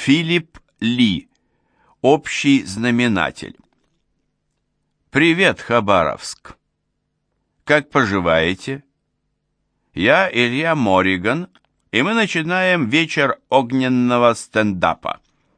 Филипп Ли. Общий знаменатель. Привет, Хабаровск. Как поживаете? Я Илья Мориган, и мы начинаем вечер огненного стендапа.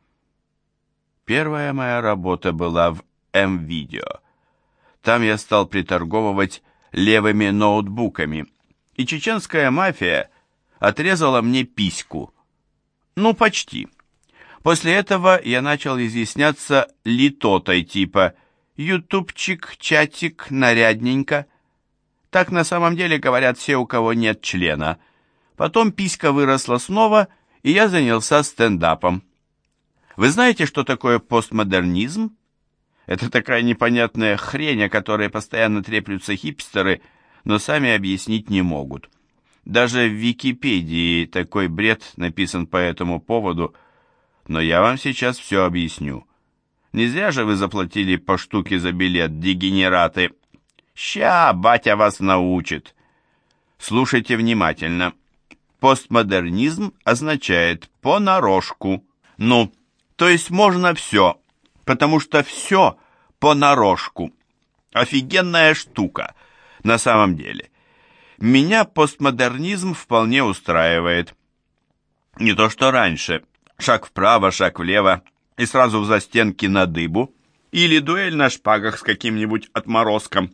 Первая моя работа была в М-Видео. Там я стал приторговывать левыми ноутбуками, и чеченская мафия отрезала мне письку. Ну, почти. После этого я начал изъясняться литотой типа «ютубчик, чатик, нарядненько». Так на самом деле говорят все, у кого нет члена. Потом писька выросла снова, и я занялся стендапом. Вы знаете, что такое постмодернизм? Это такая непонятная хрень, о которой постоянно треплются хипстеры, но сами объяснить не могут. Даже в Википедии такой бред написан по этому поводу, но я вам сейчас все объясню. Не зря же вы заплатили по штуке за билет, дегенераты. Ща батя вас научит. Слушайте внимательно. Постмодернизм означает понарошку. Ну, то есть можно все, потому что все понарошку. Офигенная штука, на самом деле. Меня постмодернизм вполне устраивает. Не то что раньше. Шаг вправо, шаг влево, и сразу в застенки на дыбу. Или дуэль на шпагах с каким-нибудь отморозком.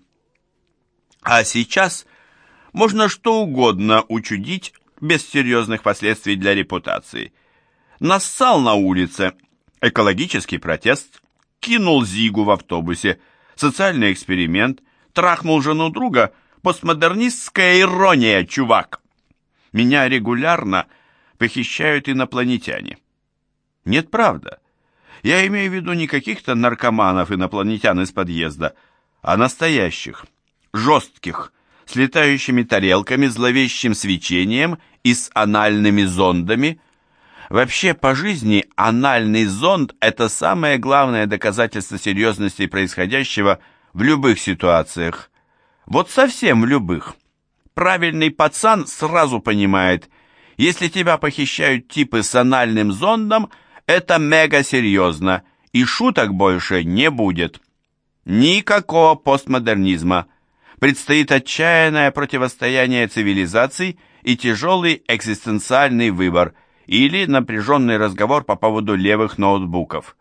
А сейчас можно что угодно учудить без серьезных последствий для репутации. Нассал на улице, экологический протест, кинул зигу в автобусе, социальный эксперимент, трахнул жену друга, постмодернистская ирония, чувак. Меня регулярно похищают инопланетяне. Нет, правда. Я имею в виду не каких-то наркоманов-инопланетян из подъезда, а настоящих, жестких, с летающими тарелками, зловещим свечением и с анальными зондами. Вообще, по жизни анальный зонд – это самое главное доказательство серьезности происходящего в любых ситуациях. Вот совсем в любых. Правильный пацан сразу понимает, если тебя похищают типы с анальным зондом, это мега серьезно, и шуток больше не будет. Никакого постмодернизма. Предстоит отчаянное противостояние цивилизаций и тяжелый экзистенциальный выбор или напряженный разговор по поводу левых ноутбуков.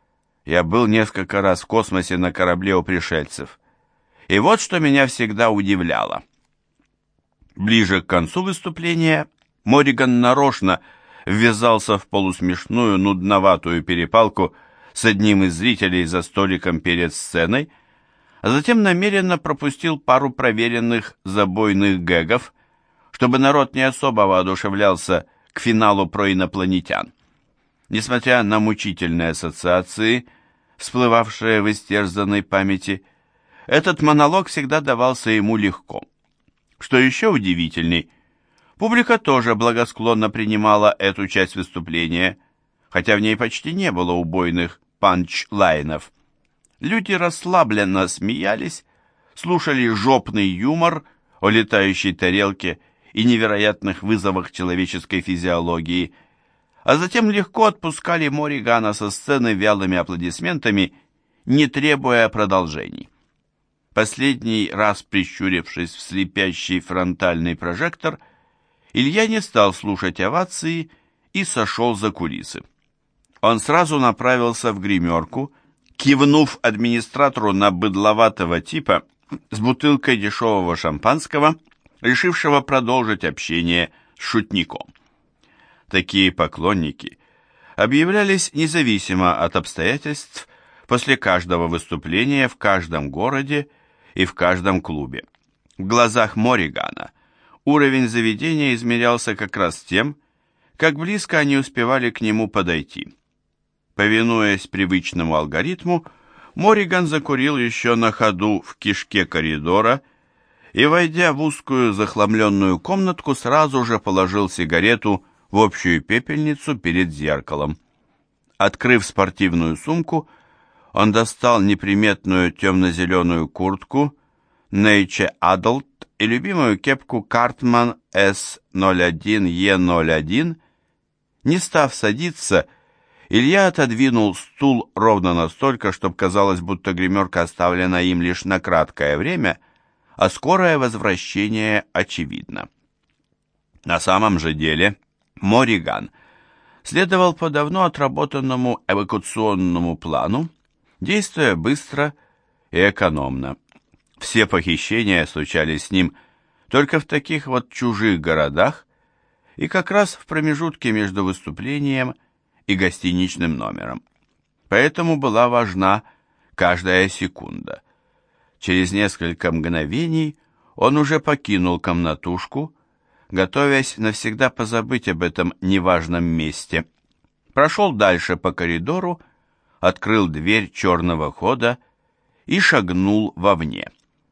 Я был несколько раз в космосе на корабле у пришельцев. И вот что меня всегда удивляло. Ближе к концу выступления Мориган нарочно ввязался в полусмешную, нудноватую перепалку с одним из зрителей за столиком перед сценой, а затем намеренно пропустил пару проверенных забойных гэгов, чтобы народ не особо воодушевлялся к финалу про инопланетян. Несмотря на мучительные ассоциации, всплывавшие в истерзанной памяти, этот монолог всегда давался ему легко. Что еще удивительней, публика тоже благосклонно принимала эту часть выступления, хотя в ней почти не было убойных панч-лайнов. Люди расслабленно смеялись, слушали жопный юмор о летающей тарелке и невероятных вызовах человеческой физиологии, а затем легко отпускали Моригана со сцены вялыми аплодисментами, не требуя продолжений. Последний раз прищурившись в слепящий фронтальный прожектор, Илья не стал слушать овации и сошел за кулисы. Он сразу направился в гримерку, кивнув администратору на быдловатого типа с бутылкой дешевого шампанского, решившего продолжить общение с шутником. Такие поклонники объявлялись независимо от обстоятельств после каждого выступления в каждом городе и в каждом клубе. В глазах Моригана уровень заведения измерялся как раз тем, как близко они успевали к нему подойти. Повинуясь привычному алгоритму, Мориган закурил еще на ходу в кишке коридора и, войдя в узкую захламленную комнатку, сразу же положил сигарету в общую пепельницу перед зеркалом. Открыв спортивную сумку, он достал неприметную темно-зеленую куртку Nature Adult и любимую кепку Cartman S01E01. Не став садиться Илья отодвинул стул ровно настолько, чтобы казалось, будто гримерка оставлена им лишь на краткое время, а скорое возвращение очевидно. На самом же деле Морриган следовал по давно отработанному эвакуационному плану, действуя быстро и экономно. Все похищения случались с ним только в таких вот чужих городах и как раз в промежутке между выступлением и гостиничным номером. Поэтому была важна каждая секунда. Через несколько мгновений он уже покинул комнатушку, готовясь навсегда позабыть об этом неважном месте. Прошел дальше по коридору, открыл дверь черного хода и шагнул вовне.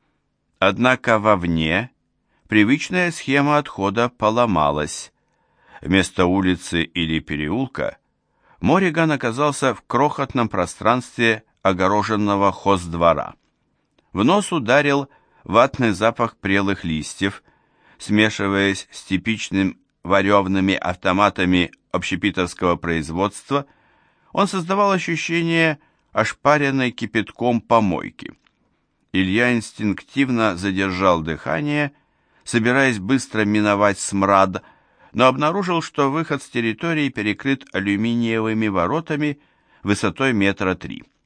Однако вовне привычная схема отхода поломалась. Вместо улицы или переулка Морриган оказался в крохотном пространстве огороженного хоздвора. В нос ударил ватный запах прелых листьев, смешиваясь с типичным варевными автоматами общепитовского производства, он создавал ощущение ошпаренной кипятком помойки. Илья инстинктивно задержал дыхание, собираясь быстро миновать смрад, но обнаружил, что выход с территории перекрыт алюминиевыми воротами высотой 3 метра.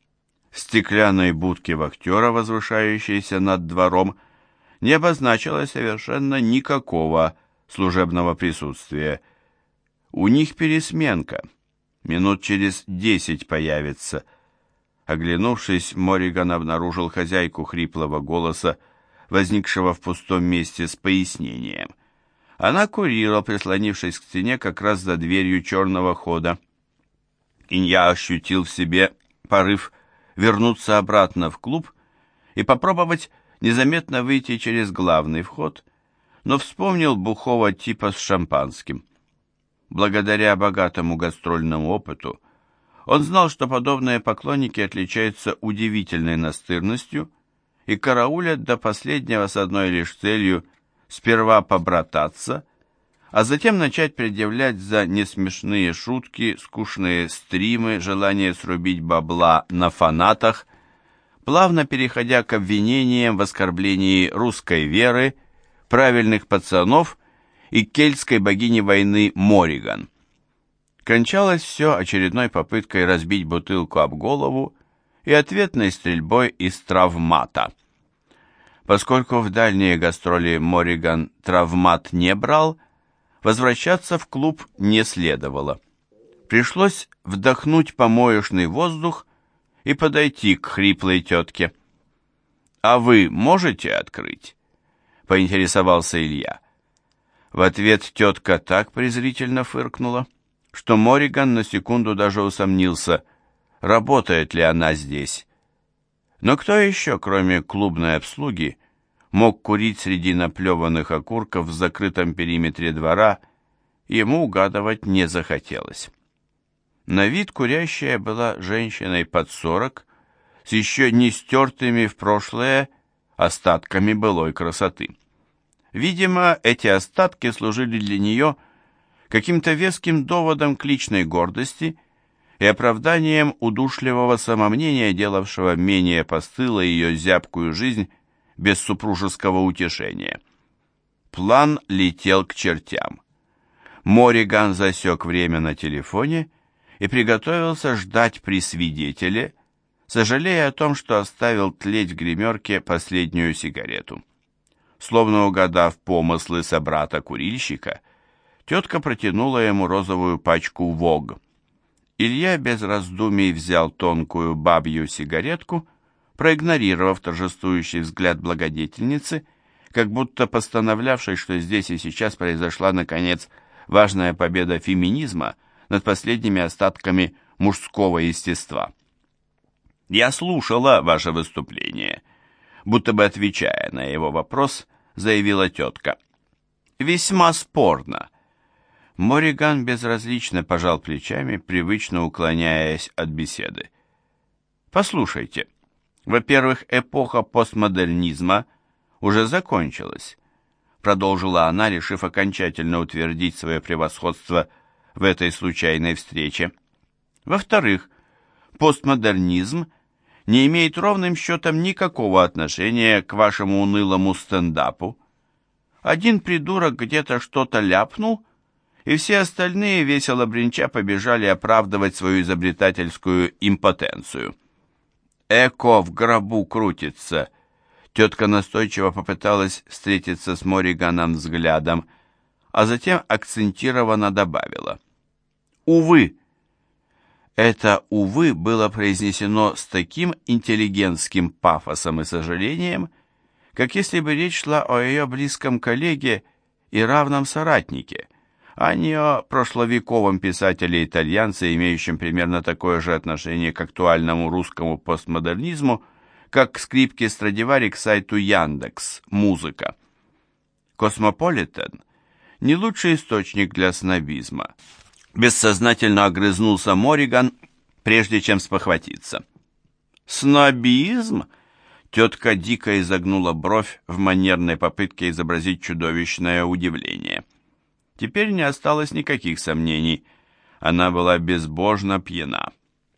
В стеклянной будке вахтера, возвышающейся над двором, не обозначилось совершенно никакого служебного присутствия. У них пересменка. Минут через 10 появится. Оглянувшись, Морриган обнаружил хозяйку хриплого голоса, возникшего в пустом месте с пояснением. Она курила, прислонившись к стене как раз за дверью черного хода. Илья ощутил в себе порыв вернуться обратно в клуб и попробовать незаметно выйти через главный вход, но вспомнил бухого типа с шампанским. Благодаря богатому гастрольному опыту он знал, что подобные поклонники отличаются удивительной настырностью и караулят до последнего с одной лишь целью сперва побрататься, а затем начать предъявлять за несмешные шутки, скучные стримы, желание срубить бабла на фанатах, плавно переходя к обвинениям в оскорблении русской веры, правильных пацанов и кельтской богини войны Морриган. Кончалось все очередной попыткой разбить бутылку об голову и ответной стрельбой из травмата. Поскольку в дальние гастроли Морриган травмат не брал, возвращаться в клуб не следовало. Пришлось вдохнуть помоечный воздух и подойти к хриплой тетке. «А вы можете открыть?» — поинтересовался Илья. В ответ тетка так презрительно фыркнула, что Морриган на секунду даже усомнился, работает ли она здесь. Но кто еще, кроме клубной обслуги, мог курить среди наплеванных окурков в закрытом периметре двора, ему угадывать не захотелось. На вид курящая была женщиной под 40, с еще не стертыми в прошлое остатками былой красоты. Видимо, эти остатки служили для нее каким-то веским доводом к личной гордости и оправданием удушливого самомнения, делавшего менее постылой ее зябкую жизнь без супружеского утешения. План летел к чертям. Морриган засек время на телефоне и приготовился ждать при свидетеле, сожалея о том, что оставил тлеть в гримерке последнюю сигарету. Словно угадав помыслы собрата-курильщика, тетка протянула ему розовую пачку «Вог». Илья без раздумий взял тонкую бабью сигаретку, проигнорировав торжествующий взгляд благодетельницы, как будто постановлявшей, что здесь и сейчас произошла, наконец, важная победа феминизма над последними остатками мужского естества. «Я слушала ваше выступление», будто бы отвечая на его вопрос, заявила тетка. «Весьма спорно». Морриган безразлично пожал плечами, привычно уклоняясь от беседы. «Послушайте, во-первых, эпоха постмодернизма уже закончилась», продолжила она, решив окончательно утвердить свое превосходство в этой случайной встрече. Во-вторых, постмодернизм не имеет ровным счетом никакого отношения к вашему унылому стендапу. Один придурок где-то что-то ляпнул, и все остальные, весело бренча, побежали оправдывать свою изобретательскую импотенцию. «Эко в гробу крутится». Тетка настойчиво попыталась встретиться с Морриганом взглядом, а затем акцентированно добавила: «Увы». Это «увы» было произнесено с таким интеллигентским пафосом и сожалением, как если бы речь шла о ее близком коллеге и равном соратнике, а не о прошловековом писателе-итальянце, имеющем примерно такое же отношение к актуальному русскому постмодернизму, как к скрипке Страдивари к сайту Яндекс Музыка. «Космополитен» — не лучший источник для снобизма. Бессознательно огрызнулся Морриган, прежде чем спохватиться. «Снобизм?» — тетка дико изогнула бровь в манерной попытке изобразить чудовищное удивление. Теперь не осталось никаких сомнений. Она была безбожно пьяна.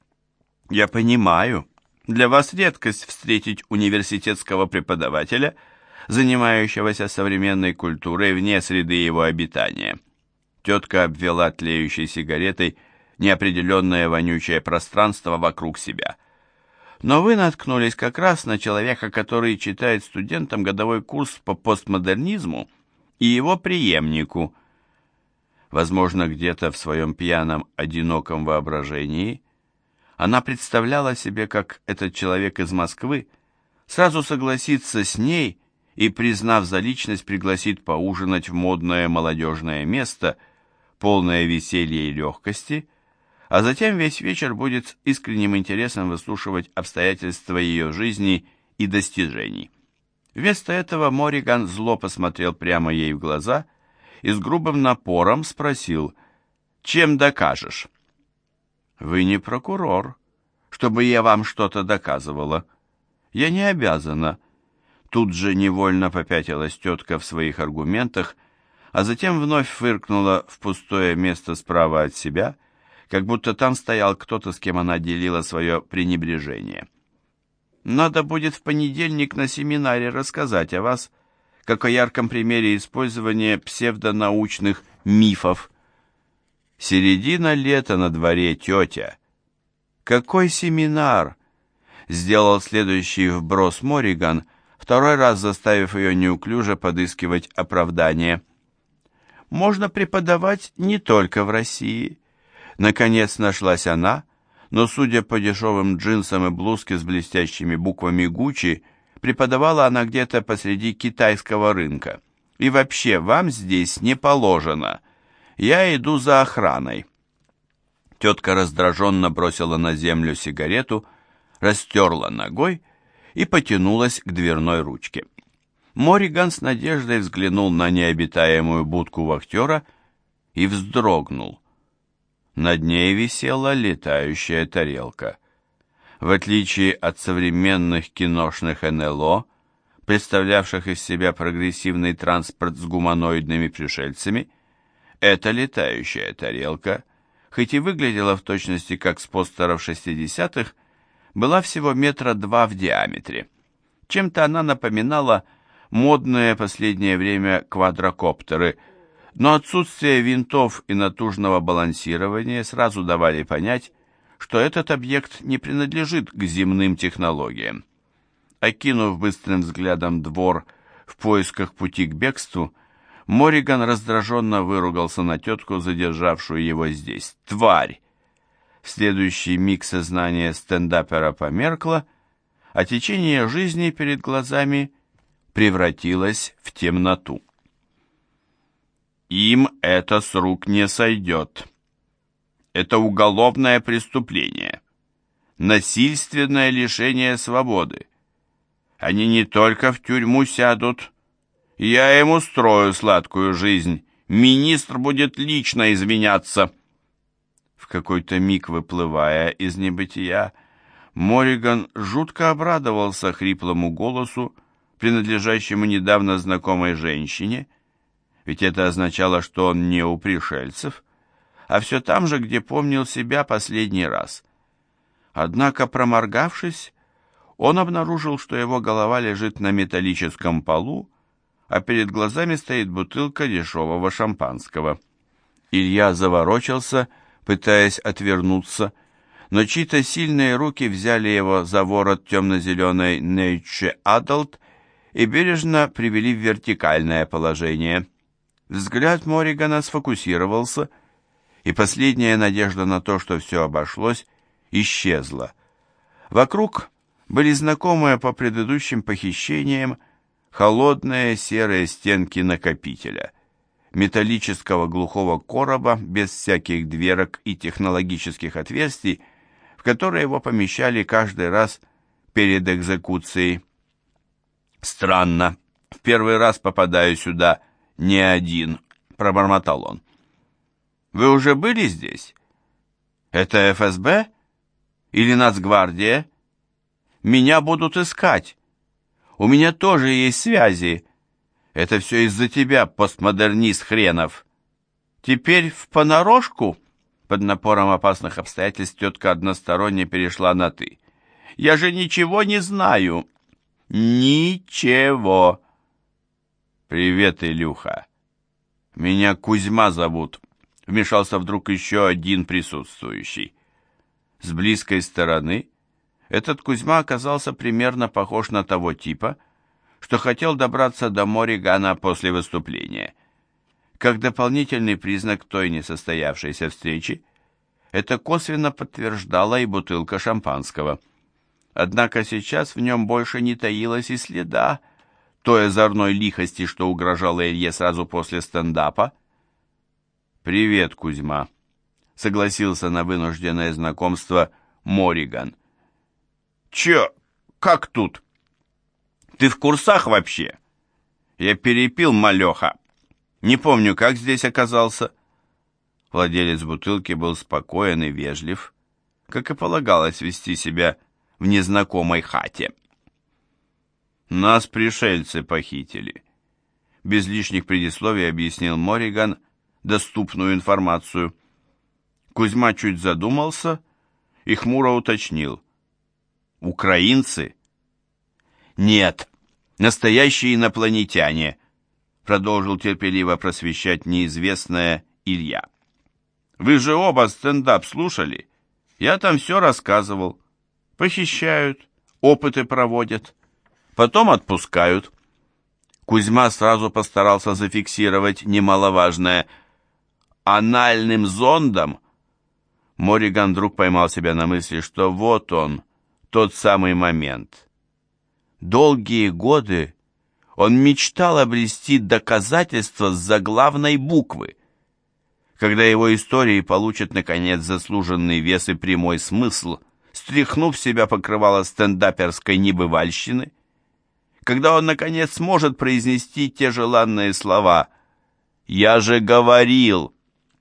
«Я понимаю, для вас редкость встретить университетского преподавателя, занимающегося современной культурой вне среды его обитания». Тетка обвела тлеющей сигаретой неопределенное вонючее пространство вокруг себя. «Но вы наткнулись как раз на человека, который читает студентам годовой курс по постмодернизму, и его преемнику». Возможно, где-то в своем пьяном, одиноком воображении она представляла себе, как этот человек из Москвы сразу согласится с ней и, признав за личность, пригласит поужинать в модное молодежное место, полное веселья и легкости, а затем весь вечер будет с искренним интересом выслушивать обстоятельства ее жизни и достижений. Вместо этого Морриган зло посмотрел прямо ей в глаза и с грубым напором спросил: «Чем докажешь?» «Вы не прокурор, чтобы я вам что-то доказывала. Я не обязана». Тут же невольно попятилась тетка в своих аргументах, а затем вновь фыркнула в пустое место справа от себя, как будто там стоял кто-то, с кем она делила свое пренебрежение. «Надо будет в понедельник на семинаре рассказать о вас, как о ярком примере использования псевдонаучных мифов». «Середина лета на дворе, тетя». «Какой семинар?» Сделал следующий вброс Морриган, второй раз заставив ее неуклюже подыскивать оправдание. «Можно преподавать не только в России». Наконец нашлась она, но, судя по дешевым джинсам и блузке с блестящими буквами Гуччи, преподавала она где-то посреди китайского рынка. «И вообще, вам здесь не положено. Я иду за охраной». Тетка раздраженно бросила на землю сигарету, растерла ногой и потянулась к дверной ручке. Морриган с надеждой взглянул на необитаемую будку вахтера и вздрогнул. Над ней висела летающая тарелка. В отличие от современных киношных НЛО, представлявших из себя прогрессивный транспорт с гуманоидными пришельцами, эта летающая тарелка, хоть и выглядела в точности как с постеров 60-х, была всего 2 метра в диаметре. Чем-то она напоминала модные последнее время квадрокоптеры, но отсутствие винтов и натужного балансирования сразу давали понять, что этот объект не принадлежит к земным технологиям. Окинув быстрым взглядом двор в поисках пути к бегству, Морриган раздраженно выругался на тетку, задержавшую его здесь. «Тварь!» В следующий миг сознание стендапера померкло, а течение жизни перед глазами превратилось в темноту. «Им это с рук не сойдет. Это уголовное преступление, насильственное лишение свободы. Они не только в тюрьму сядут, я им устрою сладкую жизнь, министр будет лично извиняться». В какой-то миг, выплывая из небытия, Морриган жутко обрадовался хриплому голосу, принадлежащему недавно знакомой женщине, ведь это означало, что он не у пришельцев, а все там же, где помнил себя последний раз. Однако, проморгавшись, он обнаружил, что его голова лежит на металлическом полу, а перед глазами стоит бутылка дешевого шампанского. Илья заворочился, пытаясь отвернуться, но чьи-то сильные руки взяли его за ворот темно-зеленой Nature Adult и бережно привели в вертикальное положение. Взгляд Морригана сфокусировался, и последняя надежда на то, что все обошлось, исчезла. Вокруг были знакомые по предыдущим похищениям холодные серые стенки накопителя, металлического глухого короба без всяких дверок и технологических отверстий, в которые его помещали каждый раз перед экзекуцией. «Странно, в первый раз попадаю сюда не один», — пробормотал он. «Вы уже были здесь? Это ФСБ? Или Нацгвардия? Меня будут искать. У меня тоже есть связи. Это все из-за тебя, постмодернист хренов. Теперь в понарошку?» Под напором опасных обстоятельств тетка односторонне перешла на «ты». «Я же ничего не знаю». «Ничего». «Привет, Илюха. Меня Кузьма зовут», — вмешался вдруг еще один присутствующий. С близкой стороны этот Кузьма оказался примерно похож на того типа, что хотел добраться до Морригана после выступления. Как дополнительный признак той несостоявшейся встречи, это косвенно подтверждала и бутылка шампанского. Однако сейчас в нем больше не таилось и следа той озорной лихости, что угрожала Илье сразу после стендапа. «Привет, Кузьма», — согласился на вынужденное знакомство Морриган. «Чё? Как тут? Ты в курсах вообще? Я перепил, малёха. Не помню, как здесь оказался». Владелец бутылки был спокоен и вежлив, как и полагалось вести себя в незнакомой хате. «Нас пришельцы похитили», — без лишних предисловий объяснил Морриган доступную информацию. Кузьма чуть задумался и хмуро уточнил. «Украинцы?» «Нет, настоящие инопланетяне», — продолжил терпеливо просвещать неизвестное Илья. «Вы же оба стендап слушали? Я там все рассказывал. Похищают, опыты проводят, потом отпускают». Кузьма сразу постарался зафиксировать немаловажное. «Анальным зондом?» Морриган вдруг поймал себя на мысли, что вот он, тот самый момент. Долгие годы он мечтал обрести доказательства с заглавной буквы. Когда его истории получат, наконец, заслуженный вес и прямой смысл, стряхнув с себя покрывало стендаперской небывальщины, когда он, наконец, сможет произнести те желанные слова «Я же говорил!»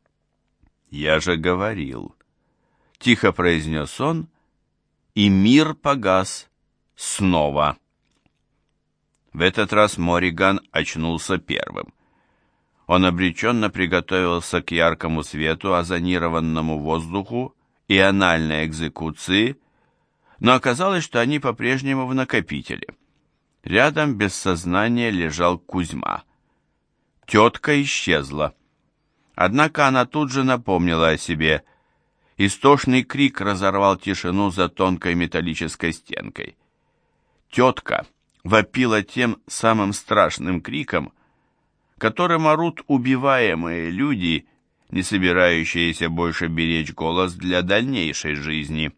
«Я же говорил!» — тихо произнес он, и мир погас снова. В этот раз Морриган очнулся первым. Он обреченно приготовился к яркому свету, озонированному воздуху и анальной экзекуции, но оказалось, что они по-прежнему в накопителе. Рядом без сознания лежал Кузьма. Тетка исчезла. Однако она тут же напомнила о себе. Истошный крик разорвал тишину за тонкой металлической стенкой. Тетка вопила тем самым страшным криком, которым орут убиваемые люди, не собирающиеся больше беречь голос для дальнейшей жизни.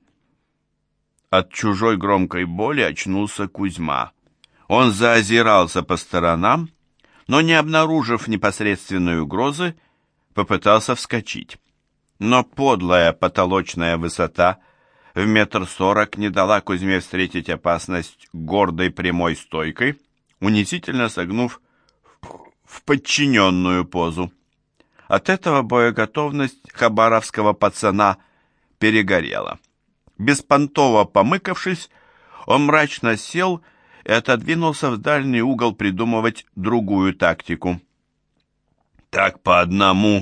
От чужой громкой боли очнулся Кузьма. Он заозирался по сторонам, но, не обнаружив непосредственной угрозы, попытался вскочить. Но подлая потолочная высота в 1,40 м не дала Кузьме встретить опасность гордой прямой стойкой, унизительно согнув в подчиненную позу. От этого боеготовность хабаровского пацана перегорела. Беспонтово помыкавшись, он мрачно сел и отодвинулся в дальний угол придумывать другую тактику. «Так по одному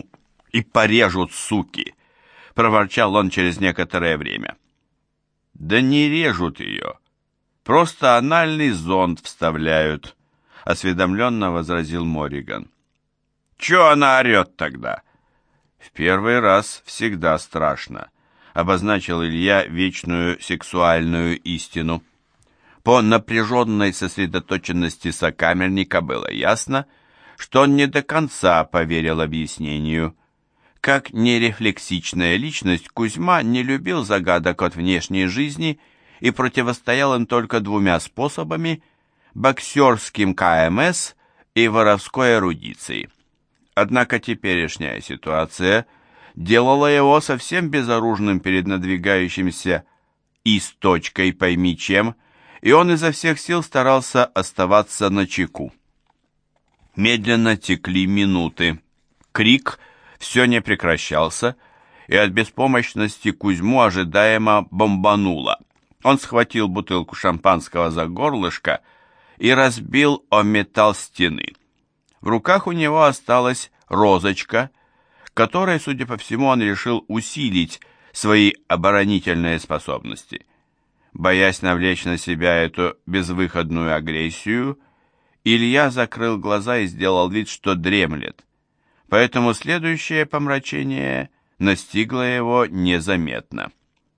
И порежут, суки!» — проворчал он через некоторое время. «Да не режут ее, просто анальный зонд вставляют», — осведомленно возразил Морриган. «Чё она орёт тогда?» «В первый раз всегда страшно», — обозначил Илья вечную сексуальную истину. По напряженной сосредоточенности сокамерника было ясно, что он не до конца поверил объяснению. Как нерефлексичная личность, Кузьма не любил загадок от внешней жизни и противостоял им только двумя способами – боксерским КМС и воровской эрудицией. Однако теперешняя ситуация делала его совсем безоружным перед надвигающимся и с точкой пойми чем, и он изо всех сил старался оставаться начеку. Медленно текли минуты. Крик все не прекращался, и от беспомощности Кузьму ожидаемо бомбануло. Он схватил бутылку шампанского за горлышко и разбил о металл стены. В руках у него осталась розочка, которой, судя по всему, он решил усилить свои оборонительные способности. Боясь навлечь на себя эту безвыходную агрессию, Илья закрыл глаза и сделал вид, что дремлет. Поэтому следующее помрачение настигло его незаметно.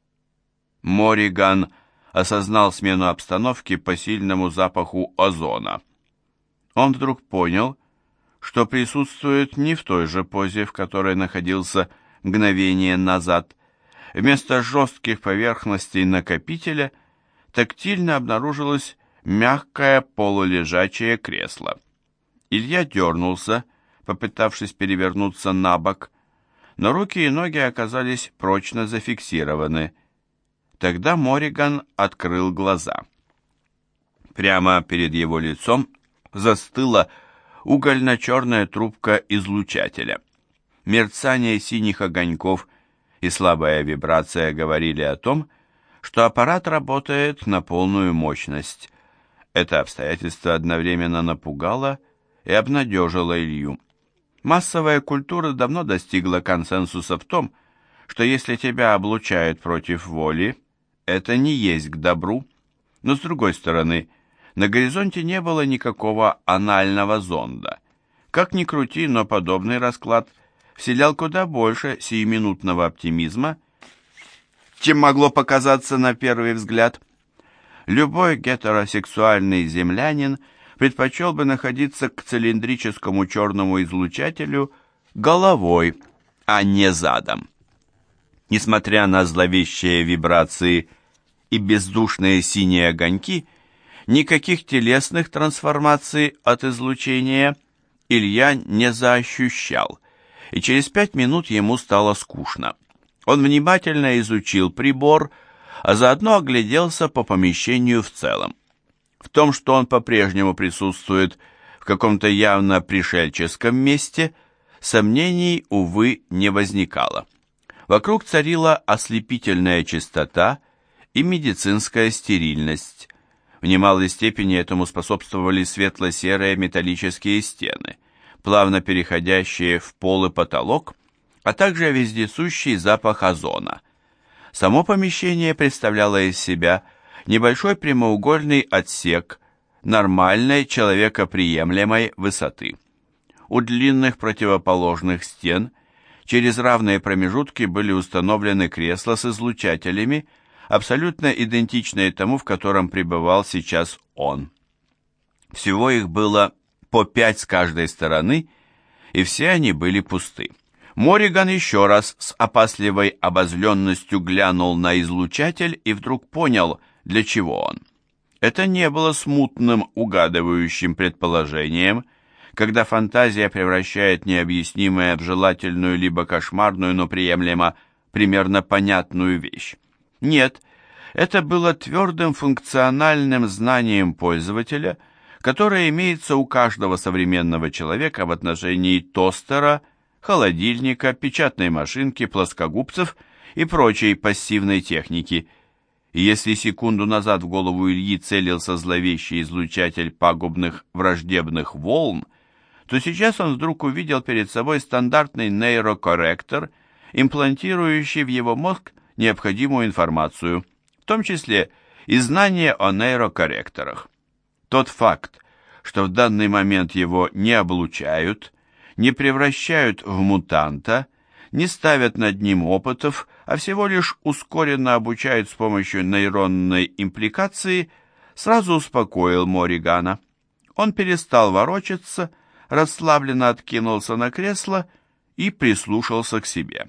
Морриган осознал смену обстановки по сильному запаху озона. Он вдруг понял, что присутствует не в той же позе, в которой находился мгновение назад. Вместо жестких поверхностей накопителя тактильно обнаружилось мягкое полулежачее кресло. Илья дернулся, попытавшись перевернуться на бок, но руки и ноги оказались прочно зафиксированы. Тогда Морриган открыл глаза. Прямо перед его лицом застыла угольно-черная трубка излучателя. Мерцание синих огоньков и слабая вибрация говорили о том, что аппарат работает на полную мощность. Это обстоятельство одновременно напугало и обнадежило Илью. Массовая культура давно достигла консенсуса в том, что если тебя облучают против воли, это не есть к добру. Но с другой стороны, на горизонте не было никакого анального зонда. Как ни крути, но подобный расклад вселял куда больше сиюминутного оптимизма, чем могло показаться на первый взгляд. Любой гетеросексуальный землянин предпочел бы находиться к цилиндрическому черному излучателю головой, а не задом. Несмотря на зловещие вибрации и бездушные синие огоньки, никаких телесных трансформаций от излучения Илья не заощущал, и через 5 минут ему стало скучно. Он внимательно изучил прибор, а заодно огляделся по помещению в целом. В том, что он по-прежнему присутствует в каком-то явно пришельческом месте, сомнений, увы, не возникало. Вокруг царила ослепительная чистота и медицинская стерильность. В немалой степени этому способствовали светло-серые металлические стены, плавно переходящие в пол и потолок, а также вездесущий запах озона. Само помещение представляло из себя небольшой прямоугольный отсек нормальной человекоприемлемой высоты. У длинных противоположных стен через равные промежутки были установлены кресла с излучателями, абсолютно идентичные тому, в котором пребывал сейчас он. Всего их было по 5 с каждой стороны, и все они были пусты. Морриган еще раз с опасливой обозленностью глянул на излучатель и вдруг понял, для чего он. Это не было смутным угадывающим предположением, когда фантазия превращает необъяснимое в желательную либо кошмарную, но приемлемо примерно понятную вещь. Нет, это было твердым функциональным знанием пользователя, которое имеется у каждого современного человека в отношении тостера, холодильника, печатной машинки, плоскогубцев и прочей пассивной техники. И если секунду назад в голову Ильи целился зловещий излучатель пагубных враждебных волн, то сейчас он вдруг увидел перед собой стандартный нейрокорректор, имплантирующий в его мозг необходимую информацию, в том числе и знания о нейрокорректорах. Тот факт, что в данный момент его не облучают, не превращают в мутанта, не ставят над ним опытов, а всего лишь ускоренно обучают с помощью нейронной импликации, сразу успокоил Морригана. Он перестал ворочаться, расслабленно откинулся на кресло и прислушался к себе.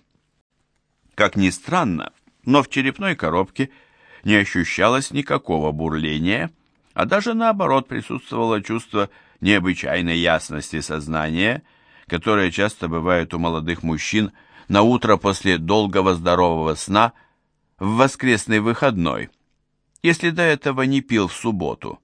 Как ни странно, но в черепной коробке не ощущалось никакого бурления, а даже наоборот присутствовало чувство необычайной ясности сознания, которое часто бывает у молодых мужчин на утро после долгого здорового сна в воскресный выходной, если до этого не пил в субботу.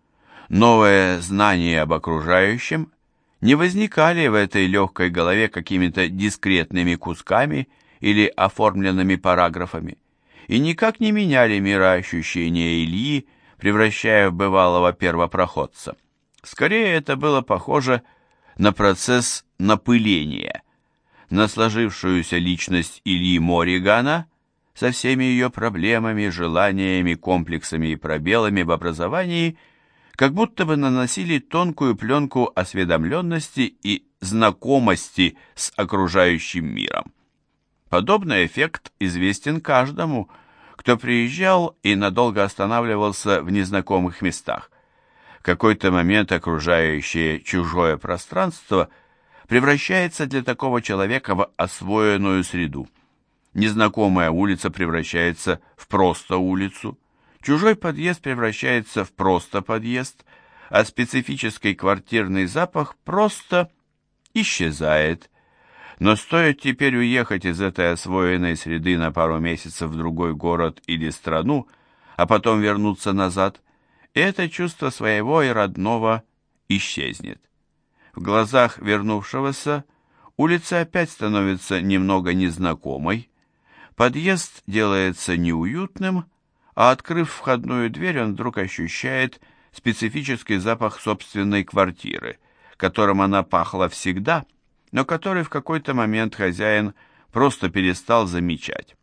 Новые знания об окружающем не возникали в этой легкой голове какими-то дискретными кусками или оформленными параграфами и никак не меняли мироощущения Ильи, превращая в бывалого первопроходца. Скорее, это было похоже на процесс напыления, на сложившуюся личность Ильи Морригана со всеми ее проблемами, желаниями, комплексами и пробелами в образовании, как будто бы наносили тонкую пленку осведомленности и знакомости с окружающим миром. Подобный эффект известен каждому, кто приезжал и надолго останавливался в незнакомых местах. В какой-то момент окружающее чужое пространство превращается для такого человека в освоенную среду. Незнакомая улица превращается в просто улицу, чужой подъезд превращается в просто подъезд, а специфический квартирный запах просто исчезает. Но стоит теперь уехать из этой освоенной среды на пару месяцев в другой город или страну, а потом вернуться назад, и это чувство своего и родного исчезнет. В глазах вернувшегося улица опять становится немного незнакомой, подъезд делается неуютным, а открыв входную дверь, он вдруг ощущает специфический запах собственной квартиры, которым она пахла всегда, но который в какой-то момент хозяин просто перестал замечать.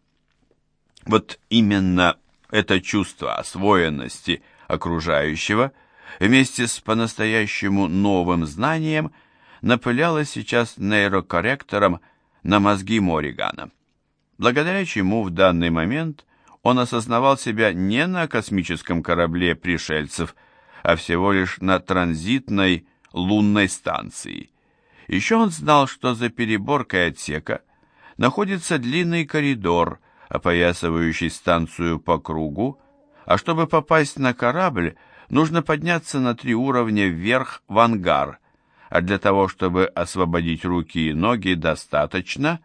Вот именно это чувство освоенности окружающего вместе с по-настоящему новым знанием напыляло сейчас нейрокорректором на мозги Морригана, благодаря чему в данный момент он осознавал себя не на космическом корабле пришельцев, а всего лишь на транзитной лунной станции. Еще он знал, что за переборкой отсека находится длинный коридор, опоясывающий станцию по кругу, а чтобы попасть на корабль, нужно подняться на 3 уровня вверх в ангар, а для того, чтобы освободить руки и ноги, достаточно.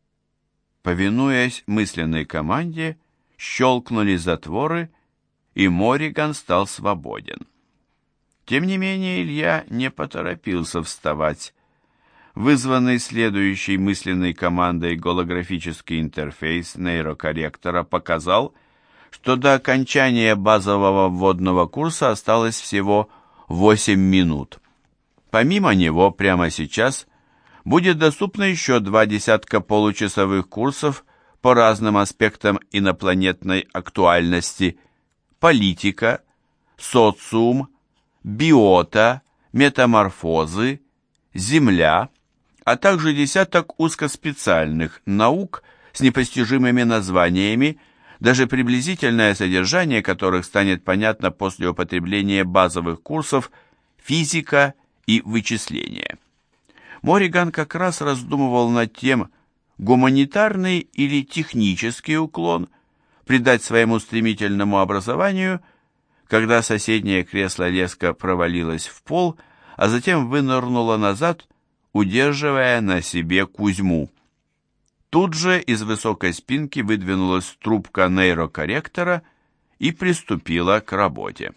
Повинуясь мысленной команде, щелкнули затворы, и Морриган стал свободен. Тем не менее, Илья не поторопился вставать. Вызванный следующей мысленной командой голографический интерфейс нейрокорректора показал, что до окончания базового вводного курса осталось всего 8 минут. Помимо него, прямо сейчас будет доступно еще 2 десятка получасовых курсов по разным аспектам инопланетной актуальности: политика, социум, биота, метаморфозы, Земля, а также десяток узкоспециальных наук с непостижимыми названиями, даже приблизительное содержание которых станет понятно после употребления базовых курсов физика и вычисления. Морриган как раз раздумывал над тем, гуманитарный или технический уклон придать своему стремительному образованию, когда соседнее кресло резко провалилось в пол, а затем вынырнуло назад, удерживая на себе Кузьму. Тут же из высокой спинки выдвинулась трубка нейрокорректора и приступила к работе.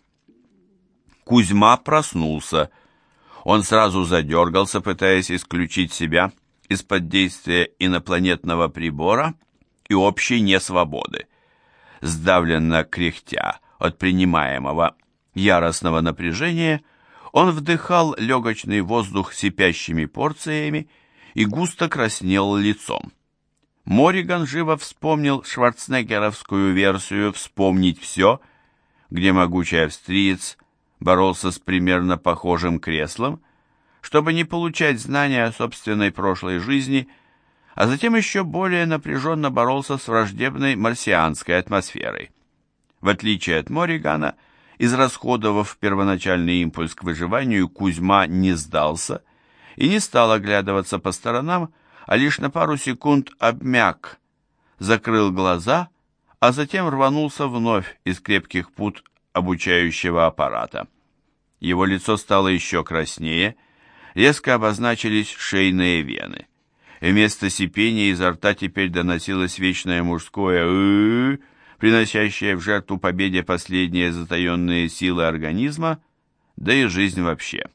Кузьма проснулся. Он сразу задергался, пытаясь исключить себя из-под действия инопланетного прибора и общей несвободы. Сдавленно кряхтя от принимаемого яростного напряжения, Он вдыхал легочный воздух сипящими порциями и густо краснел лицом. Морриган живо вспомнил шварценеггеровскую версию «Вспомнить все», где могучий австриец боролся с примерно похожим креслом, чтобы не получать знания о собственной прошлой жизни, а затем еще более напряженно боролся с враждебной марсианской атмосферой. В отличие от Морригана, израсходовав первоначальный импульс к выживанию, Кузьма не сдался и не стал оглядываться по сторонам, а лишь на пару секунд обмяк, закрыл глаза, а затем рванулся вновь из крепких пут обучающего аппарата. Его лицо стало еще краснее, резко обозначились шейные вены. Вместо сипения изо рта теперь доносилось вечное мужское «ы-ы-ы», приносящее в жертву победе последние затаенные силы организма, да и жизнь вообще.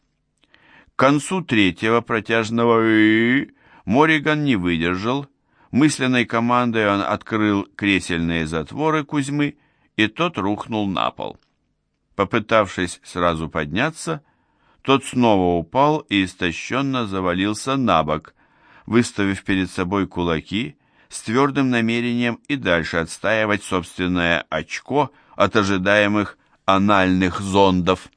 К концу третьего протяжного «ы-ы-ы» Морриган не выдержал, мысленной командой он открыл кресельные затворы Кузьмы, и тот рухнул на пол. Попытавшись сразу подняться, тот снова упал и истощенно завалился на бок, выставив перед собой кулаки с твердым намерением и дальше отстаивать собственное очко от ожидаемых анальных зондов.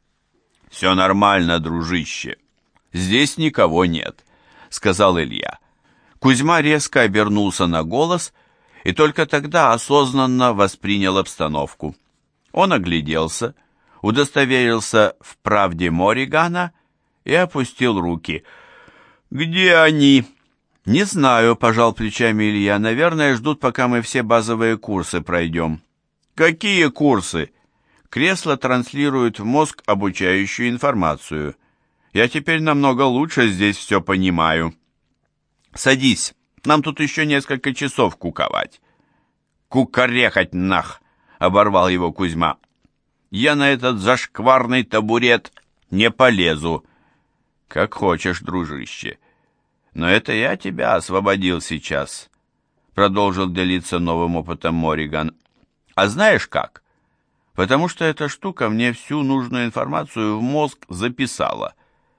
«Все нормально, дружище. Здесь никого нет», — сказал Илья. Кузьма резко обернулся на голос и только тогда осознанно воспринял обстановку. Он огляделся, удостоверился в правде Морригана и опустил руки. «Где они?» «Не знаю», — пожал плечами Илья. «Наверное, ждут, пока мы все базовые курсы пройдем». «Какие курсы?» «Кресло транслирует в мозг обучающую информацию. Я теперь намного лучше здесь все понимаю». «Садись, нам тут еще несколько часов куковать». «Кукарекать нах!» — оборвал его Кузьма. «Я на этот зашкварный табурет не полезу». «Как хочешь, дружище. Но это я тебя освободил сейчас», — продолжил делиться новым опытом Морриган. «А знаешь как? Потому что эта штука мне всю нужную информацию в мозг записала.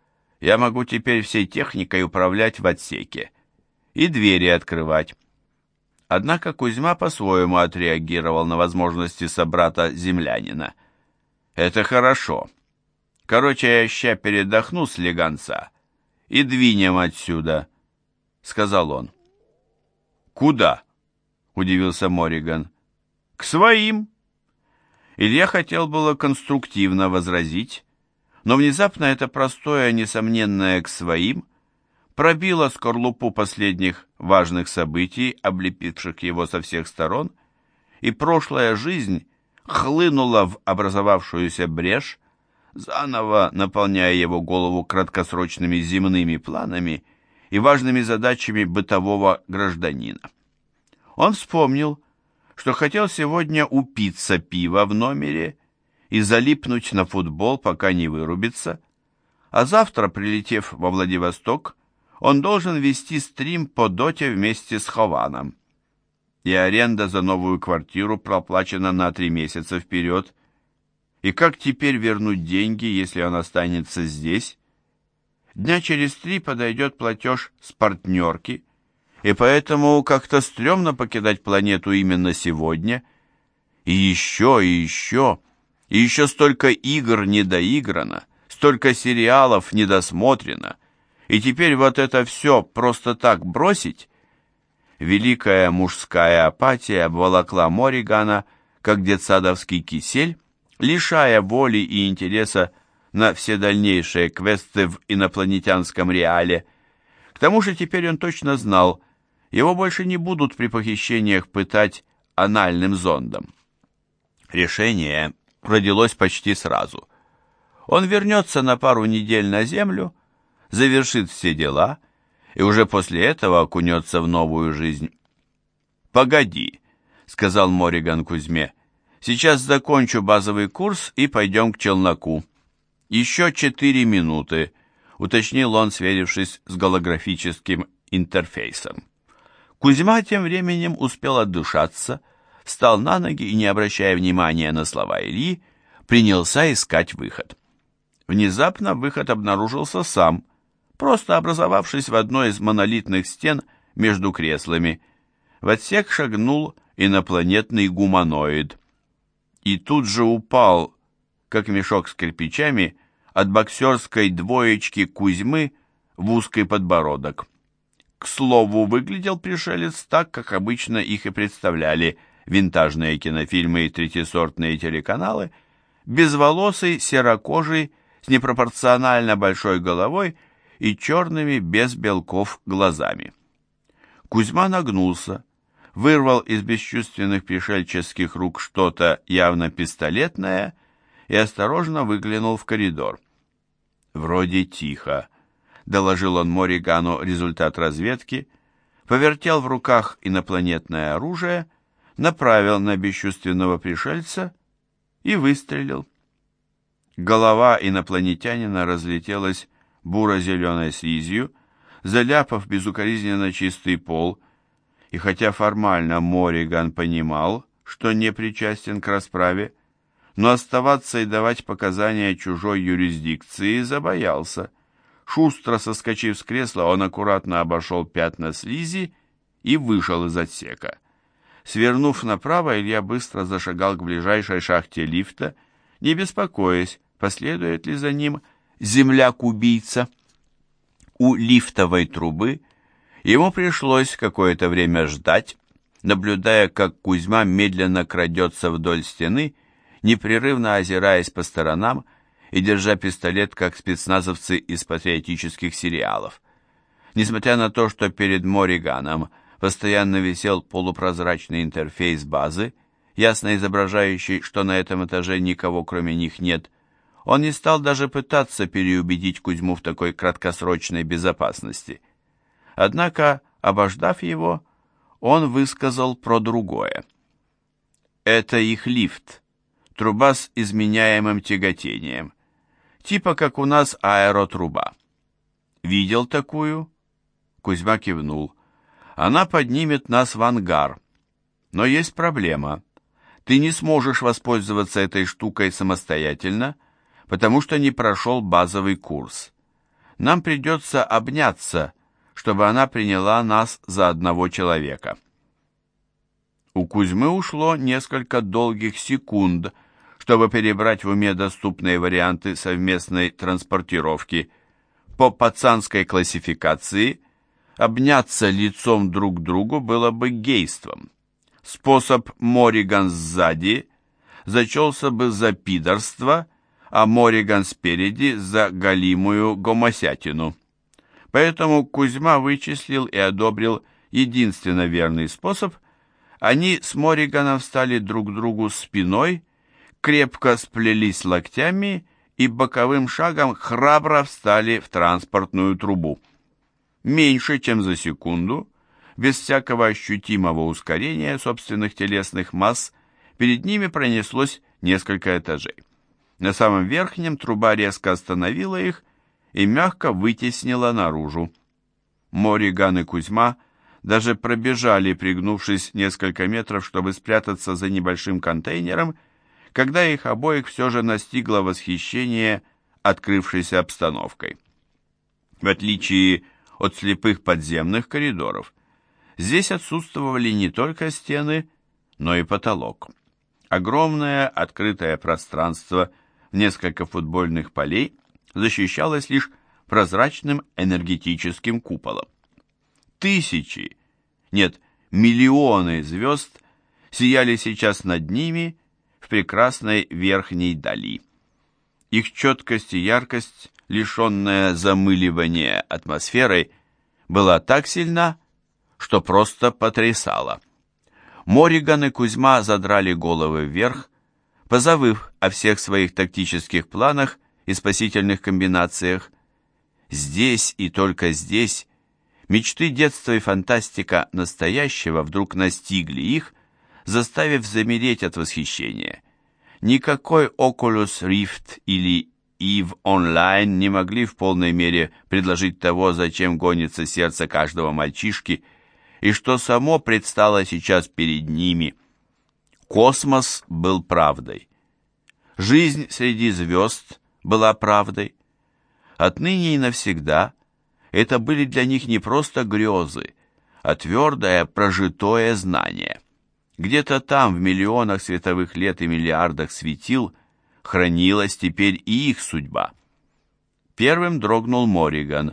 Я могу теперь всей техникой управлять в отсеке и двери открывать». Однако Кузьма по-своему отреагировал на возможности собрата-землянина. «Это хорошо. Короче, я ща передохну с легонца и двинем отсюда», — сказал он. «Куда?» — удивился Морриган. «К своим». Илья хотел было конструктивно возразить, но внезапно это простое, несомненное «к своим» пробило скорлупу последних важных событий, облепивших его со всех сторон, и прошлая жизнь хлынула в образовавшуюся брешь, заново наполняя его голову краткосрочными земными планами и важными задачами бытового гражданина. Он вспомнил, что хотел сегодня упиться пива в номере и залипнуть на футбол, пока не вырубится, а завтра, прилетев во Владивосток, он должен вести стрим по доте вместе с Хованом. И аренда за новую квартиру проплачена на 3 месяца вперед. И как теперь вернуть деньги, если он останется здесь? Дня через 3 подойдет платеж с партнерки, и поэтому как-то стрёмно покидать планету именно сегодня. И еще, и еще, и еще столько игр недоиграно, столько сериалов недосмотрено. И теперь вот это все просто так бросить? Великая мужская апатия обволокла Морригана, как детсадовский кисель, лишая воли и интереса на все дальнейшие квесты в инопланетянском реале. К тому же теперь он точно знал, его больше не будут при похищениях пытать анальным зондом. Решение родилось почти сразу. Он вернется на пару недель на Землю, завершит все дела и уже после этого окунется в новую жизнь. «Погоди», — сказал Морриган Кузьме, — «сейчас закончу базовый курс и пойдем к челноку». «Еще 4 минуты», — уточнил он, сверившись с голографическим интерфейсом. Кузьма тем временем успел отдышаться, встал на ноги и, не обращая внимания на слова Ильи, принялся искать выход. Внезапно выход обнаружился сам, просто образовавшись в одной из монолитных стен между креслами. В отсек шагнул инопланетный гуманоид. И тут же упал, как мешок с кирпичами, от боксерской двоечки Кузьмы в узкий подбородок. К слову, выглядел пришелец так, как обычно их и представляли винтажные кинофильмы и третьесортные телеканалы, безволосый, серокожий, с непропорционально большой головой и черными без белков глазами. Кузьма нагнулся, вырвал из бесчувственных пришельческих рук что-то явно пистолетное и осторожно выглянул в коридор. «Вроде тихо», — доложил он Морригану результат разведки, повертел в руках инопланетное оружие, направил на бесчувственного пришельца и выстрелил. Голова инопланетянина разлетелась буро-зеленой слизью, заляпав безукоризненно чистый пол, и хотя формально Морриган понимал, что не причастен к расправе, но оставаться и давать показания чужой юрисдикции забоялся. Шустро соскочив с кресла, он аккуратно обошел пятна слизи и вышел из отсека. Свернув направо, Илья быстро зашагал к ближайшей шахте лифта, не беспокоясь, последует ли за ним земляк-убийца. У лифтовой трубы ему пришлось какое-то время ждать, наблюдая, как Кузьма медленно крадется вдоль стены, непрерывно озираясь по сторонам и держа пистолет, как спецназовцы из патриотических сериалов. Несмотря на то, что перед Морриганом постоянно висел полупрозрачный интерфейс базы, ясно изображающий, что на этом этаже никого кроме них нет, он не стал даже пытаться переубедить Кузьму в такой краткосрочной безопасности. Однако, обождав его, он высказал про другое. Это их лифт, труба с изменяемым тяготением, типа как у нас аэротруба. Видел такую? Кузьма кивнул. Она поднимет нас в ангар. Но есть проблема. Ты не сможешь воспользоваться этой штукой самостоятельно, потому что не прошел базовый курс. Нам придется обняться, чтобы она приняла нас за одного человека. У Кузьмы ушло несколько долгих секунд, чтобы перебрать в уме доступные варианты совместной транспортировки. По пацанской классификации обняться лицом друг к другу было бы гейством. Способ Морриган сзади зачелся бы за пидорство, а Морриган спереди за галимую гомосятину. Поэтому Кузьма вычислил и одобрил единственно верный способ. Они с Морриганом встали друг к другу спиной, крепко сплелись локтями и боковым шагом храбро встали в транспортную трубу. Меньше чем за секунду, без всякого ощутимого ускорения собственных телесных масс, перед ними пронеслось несколько этажей. На самом верхнем труба резко остановила их и мягко вытеснила наружу. Морриган и Кузьма даже пробежали, пригнувшись несколько метров, чтобы спрятаться за небольшим контейнером, когда их обоих все же настигло восхищение открывшейся обстановкой. В отличие от слепых подземных коридоров, здесь отсутствовали не только стены, но и потолок. Огромное открытое пространство в несколько футбольных полей защищалось лишь прозрачным энергетическим куполом. Тысячи, нет, миллионы звезд сияли сейчас над ними в прекрасной верхней дали. Их четкость и яркость, лишенная замыливания атмосферой, была так сильна, что просто потрясала. Морриган и Кузьма задрали головы вверх, позабыв о всех своих тактических планах и спасительных комбинациях. Здесь и только здесь мечты детства и фантастика настоящего вдруг настигли их, заставив замереть от восхищения. Никакой Oculus Rift или EVE Online не могли в полной мере предложить того, зачем гонится сердце каждого мальчишки, и что само предстало сейчас перед ними. Космос был правдой. Жизнь среди звезд была правдой. Отныне и навсегда это были для них не просто грезы, а твердое прожитое знание. Где-то там, в миллионах световых лет и миллиардах светил, хранилась теперь и их судьба. Первым дрогнул Морриган.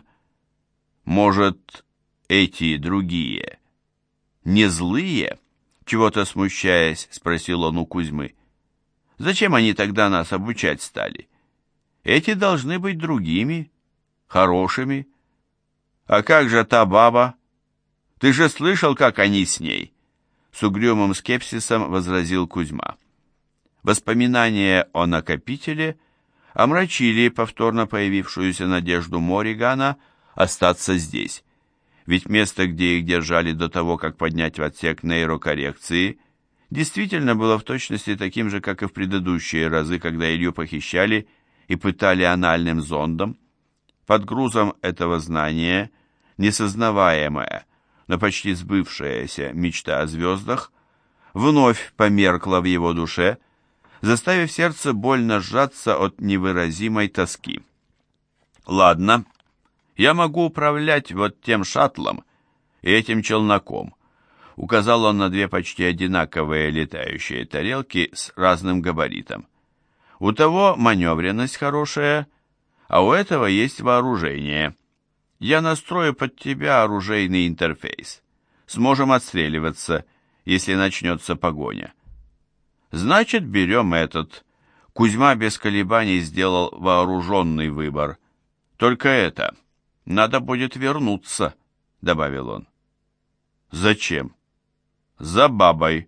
Может, эти другие не злые? Чего-то смущаясь, спросил он у Кузьмы. Зачем они тогда нас обучать стали? Эти должны быть другими, хорошими. А как же та баба? Ты же слышал, как они с ней? С угрюмым скепсисом возразил Кузьма. Воспоминания о накопителе омрачили повторно появившуюся надежду Морригана остаться здесь. Ведь место, где их держали до того, как поднять в отсек нейрокоррекции, действительно было в точности таким же, как и в предыдущие разы, когда Илью похищали и пытали анальным зондом. Под грузом этого знания, несознаваемая, но почти сбывшаяся мечта о звездах, вновь померкла в его душе, заставив сердце больно сжаться от невыразимой тоски. «Ладно, я могу управлять вот тем шаттлом и этим челноком», указал он на две почти одинаковые летающие тарелки с разным габаритом. «У того маневренность хорошая, а у этого есть вооружение. Я настрою под тебя оружейный интерфейс. Сможем отстреливаться, если начнется погоня». «Значит, берем этот». Кузьма без колебаний сделал вооруженный выбор. «Только это, надо будет вернуться», — добавил он. «Зачем?» «За бабой».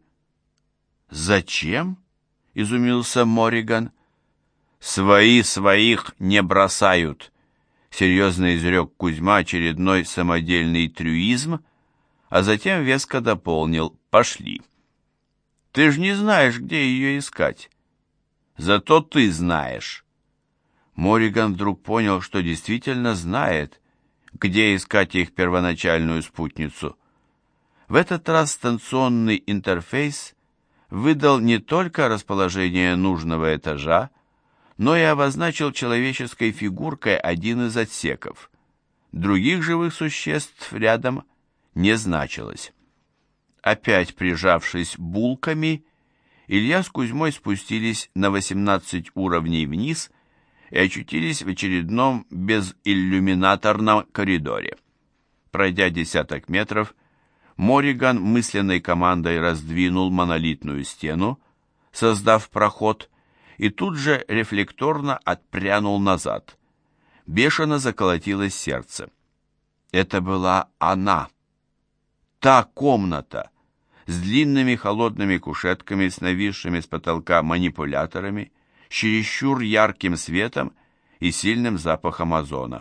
«Зачем?» — изумился Морриган. «Свои своих не бросают», — серьезно изрек Кузьма очередной самодельный трюизм, а затем веско дополнил: «Пошли». «Ты ж не знаешь, где ее искать». «Зато ты знаешь». Морриган вдруг понял, что действительно знает, где искать их первоначальную спутницу. В этот раз станционный интерфейс выдал не только расположение нужного этажа, но и обозначил человеческой фигуркой один из отсеков. Других живых существ рядом не значилось. Опять прижавшись булками, Илья с Кузьмой спустились на 18 уровней вниз и очутились в очередном безиллюминаторном коридоре. Пройдя десяток метров, Морриган мысленной командой раздвинул монолитную стену, создав проход, и тут же рефлекторно отпрянул назад. Бешено заколотилось сердце. Это была она, та комната, с длинными холодными кушетками, с нависшими с потолка манипуляторами, с чересчур ярким светом и сильным запахом озона.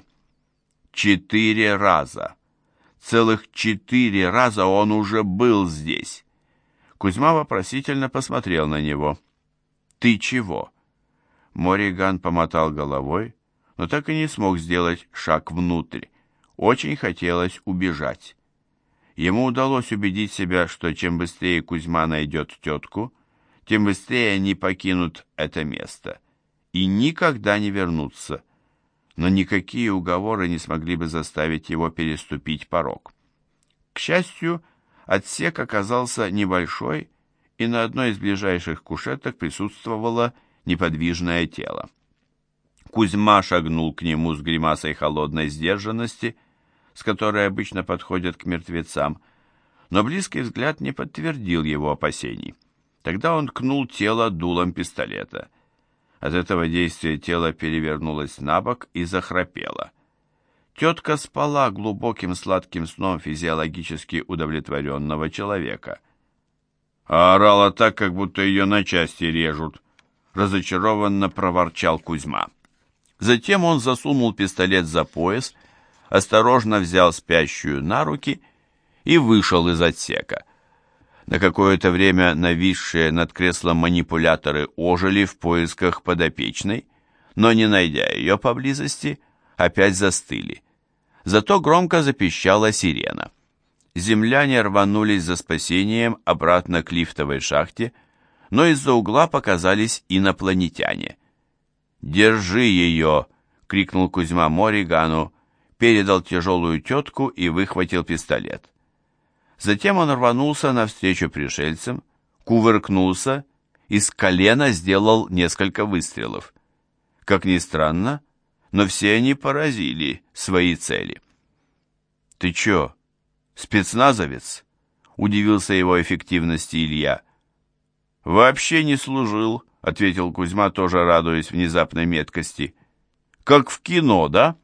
4 раза. Целых 4 раза он уже был здесь. Кузьма вопросительно посмотрел на него. «Ты чего?» Морриган помотал головой, но так и не смог сделать шаг внутрь. Очень хотелось убежать. Ему удалось убедить себя, что чем быстрее Кузьма найдет тетку, тем быстрее они покинут это место и никогда не вернутся. Но никакие уговоры не смогли бы заставить его переступить порог. К счастью, отсек оказался небольшой, и на одной из ближайших кушеток присутствовало неподвижное тело. Кузьма шагнул к нему с гримасой холодной сдержанности, с которой обычно подходят к мертвецам, но близкий взгляд не подтвердил его опасений. Тогда он ткнул тело дулом пистолета. От этого действия тело перевернулось на бок и захрапело. Тетка спала глубоким сладким сном физиологически удовлетворенного человека. А орала так, как будто ее на части режут, разочарованно проворчал Кузьма. Затем он засунул пистолет за пояс, осторожно взял спящую на руки и вышел из отсека. На какое-то время нависшие над креслом манипуляторы ожили в поисках подопечной, но, не найдя ее поблизости, опять застыли. Зато громко запищала сирена. Земляне рванулись за спасением обратно к лифтовой шахте, но из-за угла показались инопланетяне. «Держи ее!» — крикнул Кузьма Морригану, передал тяжелую тетку и выхватил пистолет. Затем он рванулся навстречу пришельцам, кувыркнулся и с колена сделал несколько выстрелов. Как ни странно, но все они поразили свои цели. «Ты чё, спецназовец?» — удивился его эффективности Илья. «Вообще не служил», — ответил Кузьма, тоже радуясь внезапной меткости. «Как в кино, да?»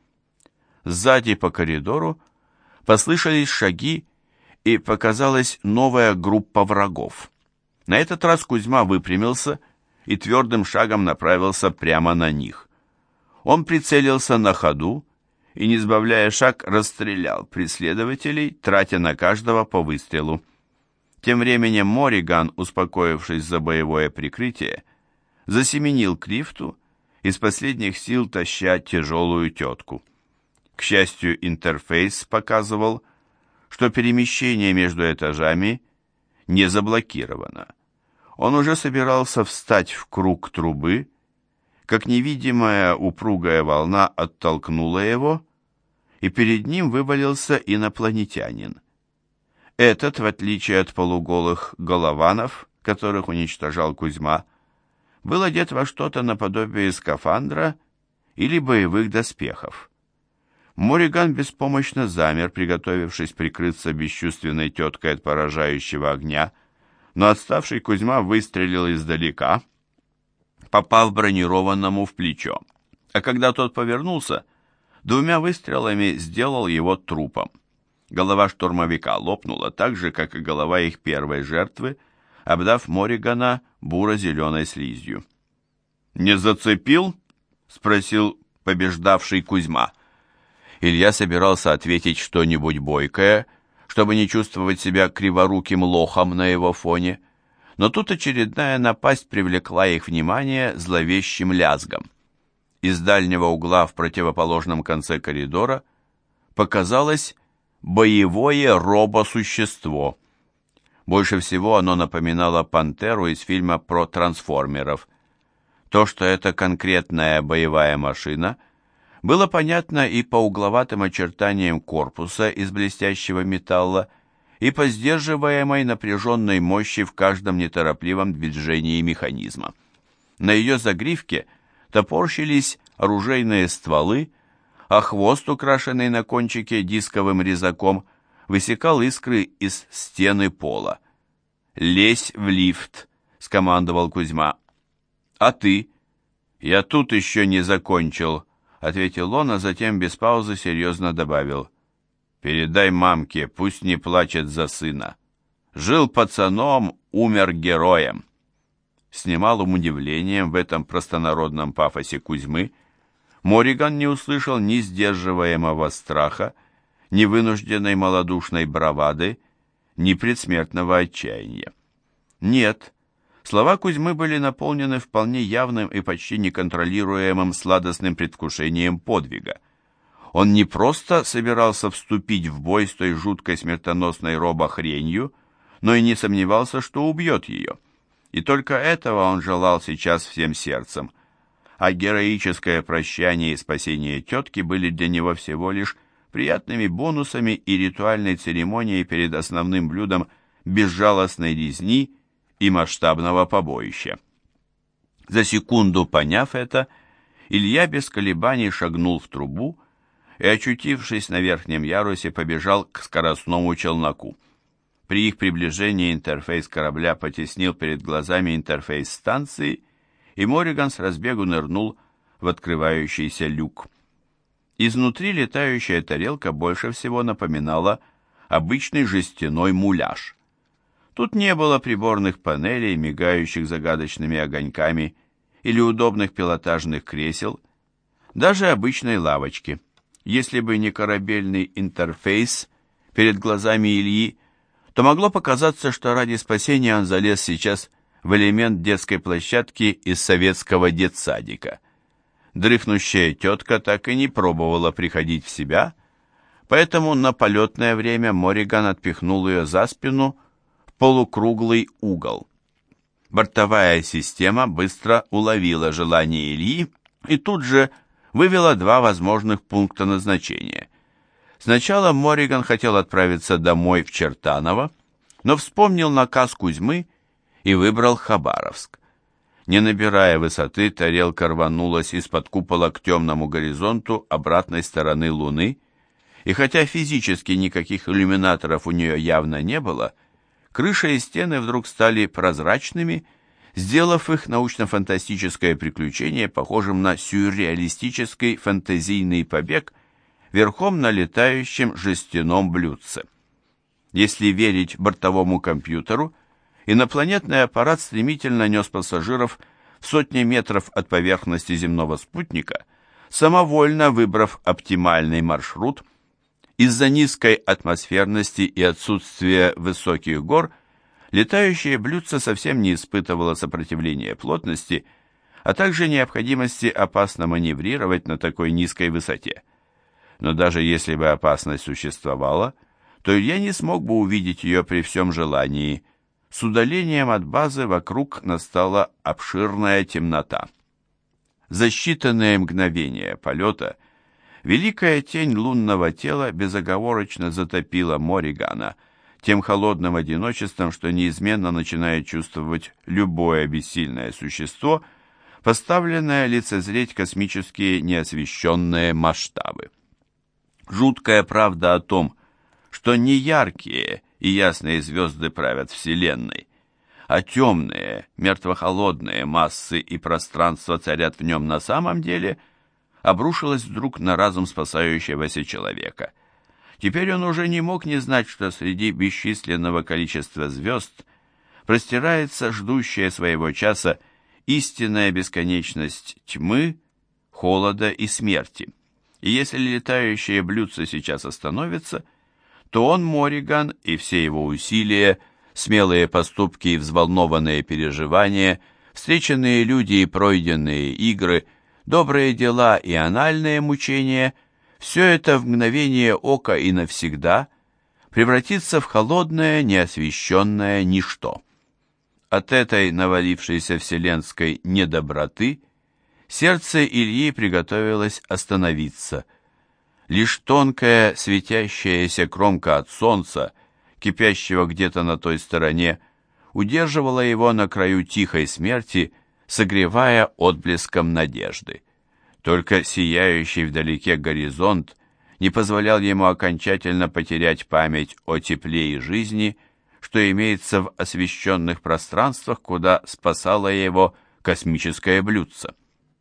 Сзади по коридору послышались шаги, и показалась новая группа врагов. На этот раз Кузьма выпрямился и твердым шагом направился прямо на них. Он прицелился на ходу и, не сбавляя шаг, расстрелял преследователей, тратя на каждого по выстрелу. Тем временем Морриган, успокоившись за боевое прикрытие, засеменил к лифту, из последних сил таща тяжелую тетку. К счастью, интерфейс показывал, что перемещение между этажами не заблокировано. Он уже собирался встать в круг трубы, как невидимая упругая волна оттолкнула его, и перед ним вывалился инопланетянин. Этот, в отличие от полуголых голованов, которых уничтожал Кузьма, был одет во что-то наподобие скафандра или боевых доспехов. Морриган беспомощно замер, приготовившись прикрыться бесчувственной теткой от поражающего огня, но отставший Кузьма выстрелил издалека, попав бронированному в плечо, а когда тот повернулся, двумя выстрелами сделал его трупом. Голова штурмовика лопнула так же, как и голова их первой жертвы, обдав Морригана буро-зеленой слизью. «Не зацепил?» — спросил побеждавший Кузьма. Илья собирался ответить что-нибудь бойкое, чтобы не чувствовать себя криворуким лохом на его фоне, но тут очередная напасть привлекла их внимание зловещим лязгом. Из дальнего угла в противоположном конце коридора показалось боевое робосущество. Больше всего оно напоминало пантеру из фильма про трансформеров. То, что это конкретная боевая машина, было понятно и по угловатым очертаниям корпуса из блестящего металла, и по сдерживаемой напряженной мощи в каждом неторопливом движении механизма. На ее загривке топорщились оружейные стволы, а хвост, украшенный на кончике дисковым резаком, высекал искры из стены пола. «Лезь в лифт», — скомандовал Кузьма. «А ты?» «Я тут еще не закончил», — ответил он, а затем без паузы серьезно добавил. «Передай мамке, пусть не плачет за сына. Жил пацаном, умер героем». С немалым удивлением в этом простонародном пафосе Кузьмы Морриган не услышал ни сдерживаемого страха, ни вынужденной малодушной бравады, ни предсмертного отчаяния. Нет, слова Кузьмы были наполнены вполне явным и почти неконтролируемым сладостным предвкушением подвига. Он не просто собирался вступить в бой с той жуткой смертоносной робохренью, но и не сомневался, что убьет ее. И только этого он желал сейчас всем сердцем. А героическое прощание и спасение тетки были для него всего лишь приятными бонусами и ритуальной церемонией перед основным блюдом безжалостной резни и масштабного побоища. За секунду поняв это, Илья без колебаний шагнул в трубу и, очутившись на верхнем ярусе, побежал к скоростному челноку. При их приближении интерфейс корабля потеснил перед глазами интерфейс станции, и Морриган с разбегу нырнул в открывающийся люк. Изнутри летающая тарелка больше всего напоминала обычный жестяной муляж. Тут не было приборных панелей, мигающих загадочными огоньками, или удобных пилотажных кресел, даже обычной лавочки. Если бы не корабельный интерфейс перед глазами Ильи, то могло показаться, что ради спасения он залез сейчас в элемент детской площадки из советского детсадика. Дрыхнущая тетка так и не пробовала приходить в себя, поэтому на полетное время Морриган отпихнул ее за спину в полукруглый угол. Бортовая система быстро уловила желание Ильи и тут же вывела два возможных пункта назначения. Сначала Морриган хотел отправиться домой в Чертаново, но вспомнил наказ Кузьмы и выбрал Хабаровск. Не набирая высоты, тарелка рванулась из-под купола к темному горизонту обратной стороны Луны, и хотя физически никаких иллюминаторов у нее явно не было, крыша и стены вдруг стали прозрачными, сделав их научно-фантастическое приключение похожим на сюрреалистический фэнтезийный побег верхом на летающем жестяном блюдце. Если верить бортовому компьютеру, инопланетный аппарат стремительно нес пассажиров в сотни метров от поверхности земного спутника, самовольно выбрав оптимальный маршрут. Из-за низкой атмосферности и отсутствия высоких гор летающее блюдце совсем не испытывало сопротивления плотности, а также необходимости опасно маневрировать на такой низкой высоте. Но даже если бы опасность существовала, то Илья не смог бы увидеть ее при всем желании. С удалением от базы вокруг настала обширная темнота. За считанные мгновения полета великая тень лунного тела безоговорочно затопила Морригана тем холодным одиночеством, что неизменно начинает чувствовать любое бессильное существо, поставленное лицезреть космические неосвещенные масштабы. Жуткая правда о том, что не яркие и ясные звезды правят Вселенной, а темные, мертвохолодные массы и пространство царят в нем на самом деле, обрушилась вдруг на разум спасающегося человека. Теперь он уже не мог не знать, что среди бесчисленного количества звезд простирается ждущая своего часа истинная бесконечность тьмы, холода и смерти. И если летающее блюдце сейчас остановится, то он, Морриган, и все его усилия, смелые поступки и взволнованные переживания, встреченные люди и пройденные игры, добрые дела и анальные мучения, все это в мгновение ока и навсегда превратится в холодное, неосвещенное ничто. От этой навалившейся вселенской недоброты сердце Ильи приготовилось остановиться. Лишь тонкая светящаяся кромка от солнца, кипящего где-то на той стороне, удерживала его на краю тихой смерти, согревая отблеском надежды. Только сияющий вдалеке горизонт не позволял ему окончательно потерять память о тепле и жизни, что имеется в освещенных пространствах, куда спасало его космическое блюдце.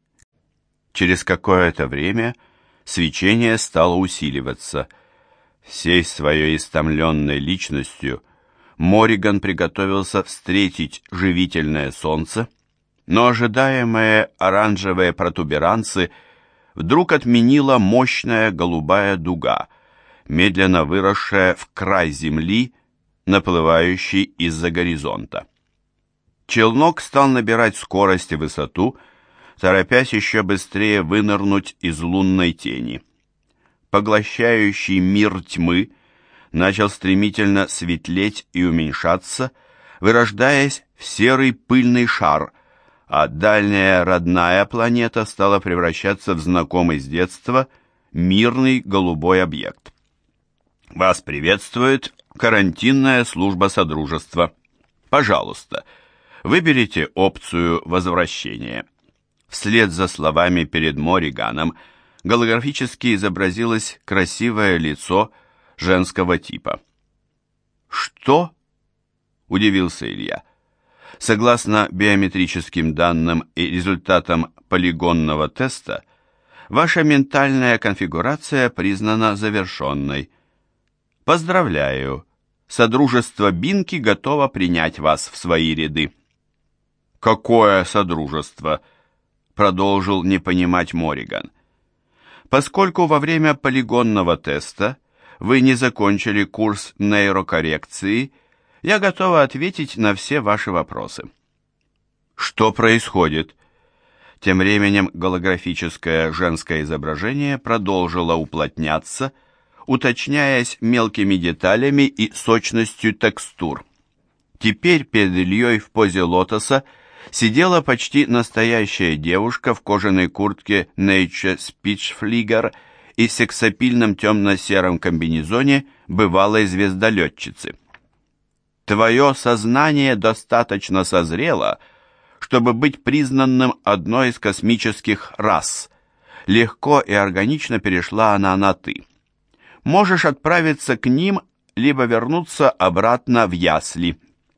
Через какое-то время свечение стало усиливаться. Всей своей истомленной личностью Морриган приготовился встретить живительное солнце, но ожидаемые оранжевые протуберанцы вдруг отменила мощная голубая дуга, медленно выросшая в край земли, наплывающий из-за горизонта. Челнок стал набирать скорость и высоту, торопясь еще быстрее вынырнуть из лунной тени. Поглощающий мир тьмы начал стремительно светлеть и уменьшаться, вырождаясь в серый пыльный шар, а дальняя родная планета стала превращаться в знакомый с детства мирный голубой объект. Вас приветствует карантинная служба Содружества. Пожалуйста, выберите опцию возвращения. Вслед за словами перед Морриганом голографически изобразилось красивое лицо женского типа. «Что?» – удивился Илья. Согласно биометрическим данным и результатам полигонного теста, ваша ментальная конфигурация признана завершенной. Поздравляю! Содружество Бинки готово принять вас в свои ряды. Какое содружество? Продолжил не понимать Морриган. Поскольку во время полигонного теста вы не закончили курс нейрокоррекции, я готова ответить на все ваши вопросы. Что происходит? Тем временем голографическое женское изображение продолжило уплотняться, уточняясь мелкими деталями и сочностью текстур. Теперь перед Ильей в позе лотоса сидела почти настоящая девушка в кожаной куртке Nature Spitflieger и сексапильном темно-сером комбинезоне бывалой звездолетчицы. Твое сознание достаточно созрело, чтобы быть признанным одной из космических рас. Легко и органично перешла она на «ты». Можешь отправиться к ним, либо вернуться обратно в ясли.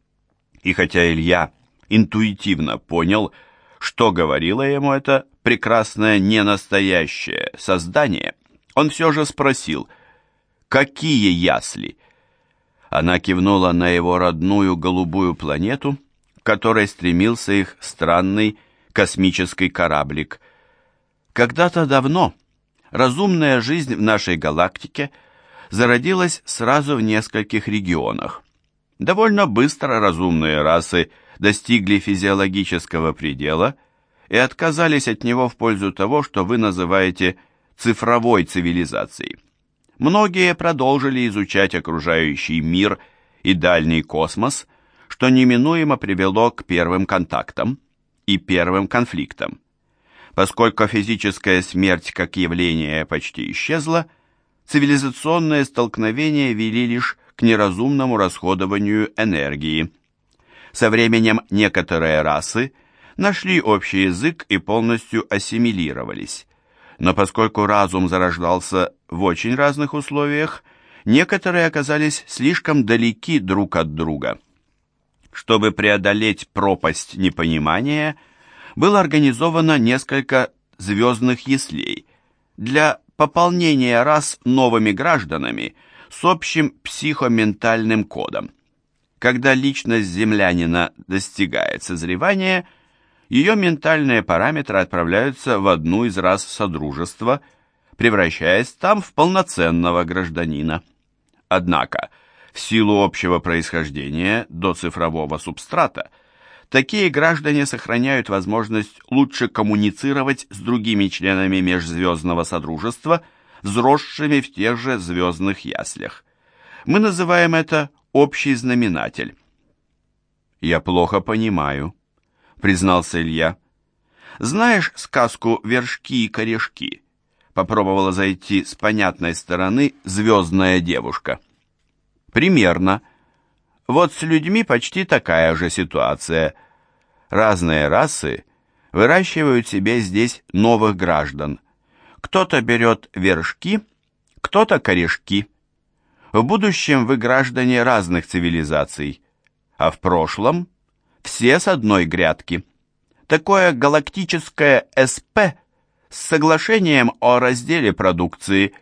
И хотя Илья интуитивно понял, что говорило ему это прекрасное ненастоящее создание, он все же спросил: «Какие ясли?» Она кивнула на его родную голубую планету, к которой стремился их странный космический кораблик. Когда-то давно разумная жизнь в нашей галактике зародилась сразу в нескольких регионах. Довольно быстро разумные расы достигли физиологического предела и отказались от него в пользу того, что вы называете цифровой цивилизацией. Многие продолжили изучать окружающий мир и дальний космос, что неминуемо привело к первым контактам и первым конфликтам. Поскольку физическая смерть как явление почти исчезла, цивилизационные столкновения вели лишь к неразумному расходованию энергии. Со временем некоторые расы нашли общий язык и полностью ассимилировались. Но поскольку разум зарождался в очень разных условиях, некоторые оказались слишком далеки друг от друга. Чтобы преодолеть пропасть непонимания, было организовано несколько звездных яслей для пополнения рас новыми гражданами с общим психоментальным кодом. Когда личность землянина достигает созревания, ее ментальные параметры отправляются в одну из рас Содружества, превращаясь там в полноценного гражданина. Однако, в силу общего происхождения до цифрового субстрата, такие граждане сохраняют возможность лучше коммуницировать с другими членами межзвездного содружества, взросшими в тех же звездных яслях. Мы называем это общий знаменатель. «Я плохо понимаю», — признался Илья. «Знаешь сказку «Вершки и корешки»?» Попробовала зайти с понятной стороны звездная девушка. «Примерно. Вот с людьми почти такая же ситуация. Разные расы выращивают себе здесь новых граждан. Кто-то берет вершки, кто-то корешки. В будущем вы граждане разных цивилизаций, а в прошлом все с одной грядки. Такое галактическое СП с соглашением о разделе продукции.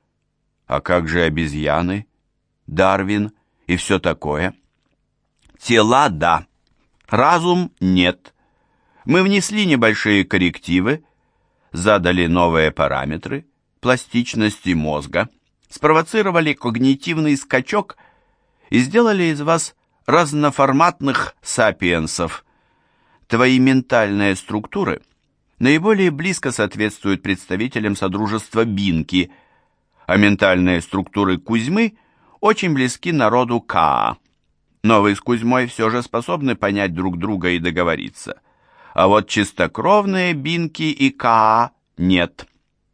А как же обезьяны, Дарвин и все такое? Тела – да, разум – нет. Мы внесли небольшие коррективы, задали новые параметры пластичности мозга, спровоцировали когнитивный скачок и сделали из вас разноформатных сапиенсов. Твои ментальные структуры наиболее близко соответствуют представителям Содружества Бинки, а ментальные структуры Кузьмы очень близки народу Каа. Но вы с Кузьмой все же способны понять друг друга и договориться. А вот чистокровные Бинки и Каа нет.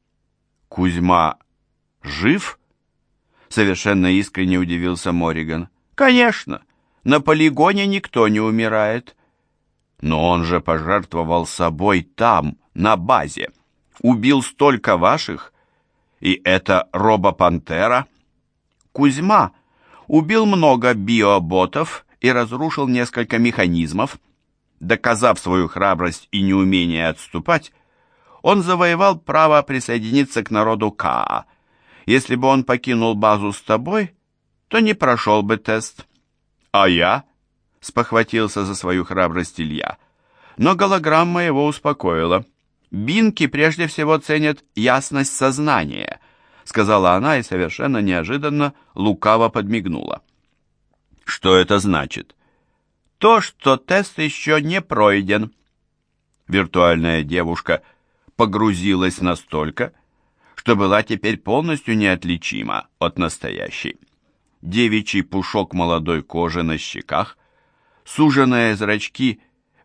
Кузьма жив? Совершенно искренне удивился Морриган. Конечно, на полигоне никто не умирает. Но он же пожертвовал собой там, на базе. Убил столько ваших. И это робопантера. Кузьма убил много биоботов и разрушил несколько механизмов. Доказав свою храбрость и неумение отступать, он завоевал право присоединиться к народу Каа. Если бы он покинул базу с тобой, то не прошел бы тест. А я? Спохватился за свою храбрость Илья. Но голограмма его успокоила. Бинки прежде всего ценят ясность сознания, сказала она и совершенно неожиданно лукаво подмигнула. Что это значит? То, что тест еще не пройден. Виртуальная девушка погрузилась настолько, что была теперь полностью неотличима от настоящей. Девичий пушок молодой кожи на щеках, суженные зрачки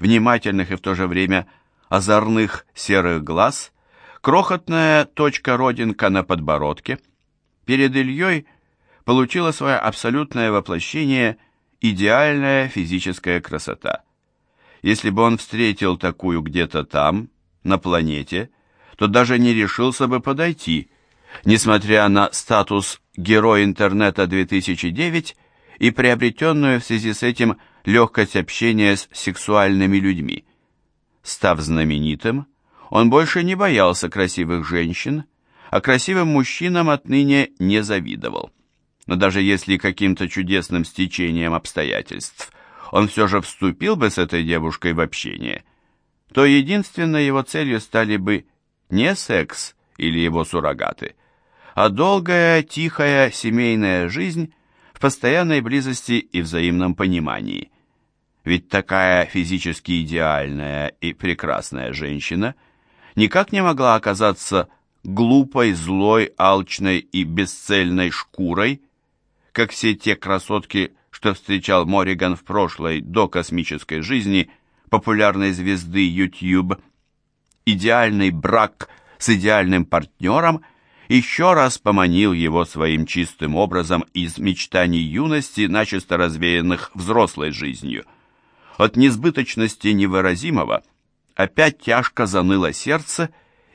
внимательных и в то же время озорных серых глаз, крохотная точка-родинка на подбородке. Перед Ильей получила свое абсолютное воплощение идеальная физическая красота. Если бы он встретил такую где-то там, на планете, то даже не решился бы подойти, несмотря на статус «Герой интернета 2009» и приобретенную в связи с этим легкость общения с сексуальными людьми. Став знаменитым, он больше не боялся красивых женщин, а красивым мужчинам отныне не завидовал. Но даже если каким-то чудесным стечением обстоятельств он все же вступил бы с этой девушкой в общение, то единственной его целью стали бы не секс или его суррогаты, а долгая, тихая семейная жизнь в постоянной близости и взаимном понимании. Ведь такая физически идеальная и прекрасная женщина никак не могла оказаться глупой, злой, алчной и бесцельной шкурой, как все те красотки, что встречал Морриган в прошлой, до космической жизни популярной звезды YouTube. Идеальный брак с идеальным партнером еще раз поманил его своим чистым образом из мечтаний юности, начисто развеянных взрослой жизнью. От несбыточности невыразимого опять тяжко заныло сердце,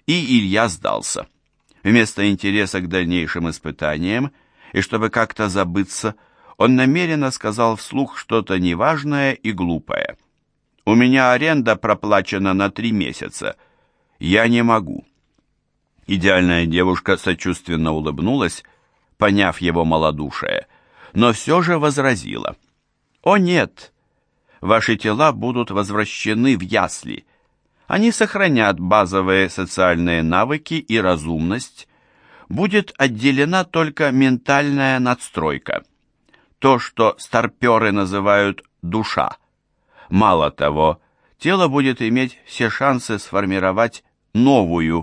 и Илья сдался. Вместо интереса к дальнейшим испытаниям, и чтобы как-то забыться, он намеренно сказал вслух что-то неважное и глупое. «У меня аренда проплачена на 3 месяца. Я не могу». Идеальная девушка сочувственно улыбнулась, поняв его малодушие, но все же возразила. «О нет, ваши тела будут возвращены в ясли. Они сохранят базовые социальные навыки и разумность. Будет отделена только ментальная надстройка. То, что старперы называют душа. Мало того, тело будет иметь все шансы сформировать новую».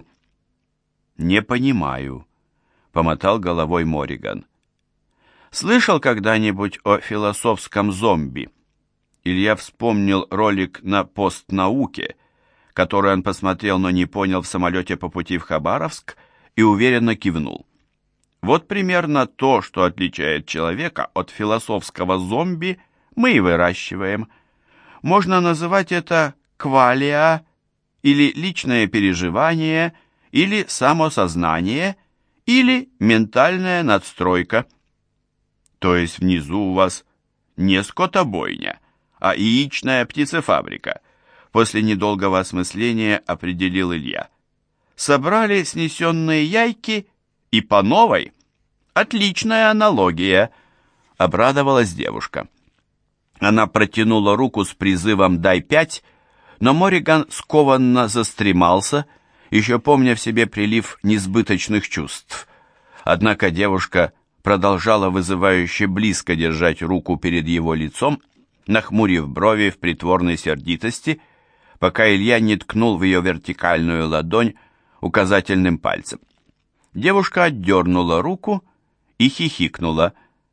«Не понимаю», — помотал головой Морриган. «Слышал когда-нибудь о философском зомби?» Илья вспомнил ролик на «Постнауке», который он посмотрел, но не понял в самолете по пути в Хабаровск, и уверенно кивнул. Вот примерно то, что отличает человека от философского зомби, мы и выращиваем. Можно называть это квалия, или личное переживание, или самосознание, или ментальная надстройка. То есть внизу у вас не скотобойня, а яичная птицефабрика, после недолгого осмысления определил Илья. Собрали снесенные яйки и по новой. Отличная аналогия, обрадовалась девушка. Она протянула руку с призывом «дай 5», но Морриган скованно застремался, еще помня в себе прилив несбыточных чувств. Однако девушка продолжала вызывающе близко держать руку перед его лицом, нахмурив брови в притворной сердитости, пока Илья не ткнул в ее вертикальную ладонь указательным пальцем. Девушка отдернула руку и хихикнула.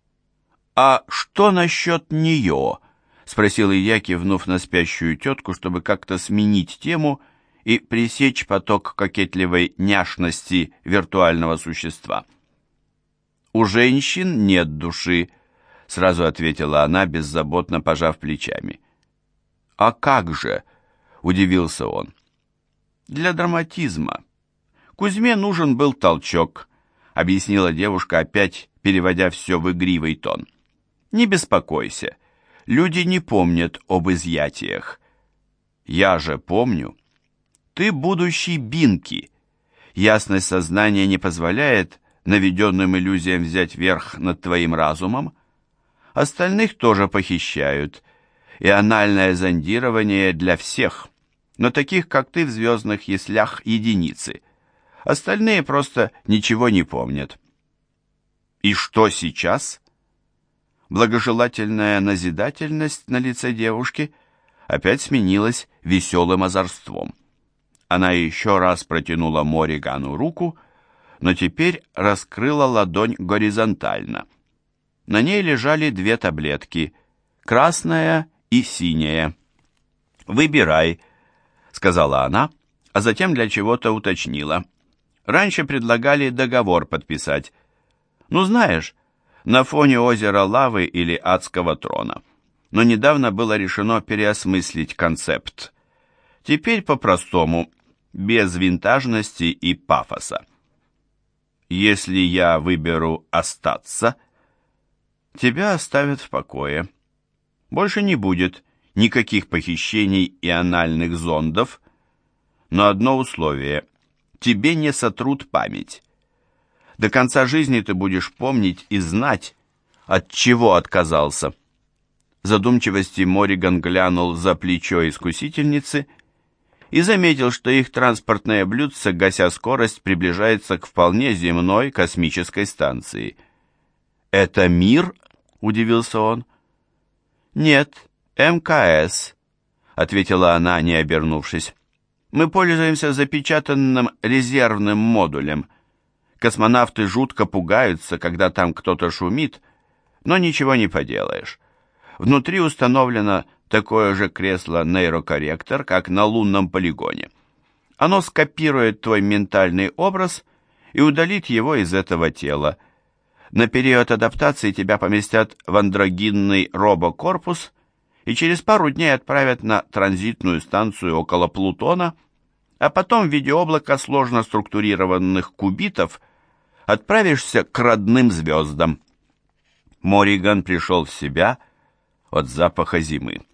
«А что насчет нее?» — спросил Илья, кивнув на спящую тетку, чтобы как-то сменить тему и пресечь поток кокетливой няшности виртуального существа. «У женщин нет души», — сразу ответила она, беззаботно пожав плечами. «А как же?» — удивился он. «Для драматизма. Кузьме нужен был толчок», — объяснила девушка, опять переводя все в игривый тон. «Не беспокойся, люди не помнят об изъятиях. Я же помню. Ты будущий Бинки. Ясность сознания не позволяет наведенным иллюзиям взять верх над твоим разумом. Остальных тоже похищают, и анальное зондирование для всех, но таких, как ты, в звездных яслях единицы. Остальные просто ничего не помнят». «И что сейчас?» Благожелательная назидательность на лице девушки опять сменилась веселым озорством. Она еще раз протянула Морригану руку, но теперь раскрыла ладонь горизонтально. На ней лежали 2 таблетки, красная и синяя. «Выбирай», — сказала она, а затем для чего-то уточнила. «Раньше предлагали договор подписать. Ну, знаешь, на фоне озера лавы или адского трона. Но недавно было решено переосмыслить концепт. Теперь по-простому, без винтажности и пафоса. Если я выберу остаться, тебя оставят в покое. Больше не будет никаких похищений и анальных зондов, но одно условие – тебе не сотрут память. До конца жизни ты будешь помнить и знать, от чего отказался». В задумчивости Мориган глянул за плечо искусительницы и заметил, что их транспортное блюдце, гася скорость, приближается к вполне земной космической станции. «Это мир?» – удивился он. «Нет, МКС», – ответила она, не обернувшись. «Мы пользуемся запечатанным резервным модулем. Космонавты жутко пугаются, когда там кто-то шумит, но ничего не поделаешь. Внутри установлено такое же кресло-нейрокорректор, как на лунном полигоне. Оно скопирует твой ментальный образ и удалит его из этого тела. На период адаптации тебя поместят в андрогинный робокорпус и через пару дней отправят на транзитную станцию около Плутона, а потом в виде облака сложно структурированных кубитов отправишься к родным звездам». Мориган пришел в себя от запаха зимы.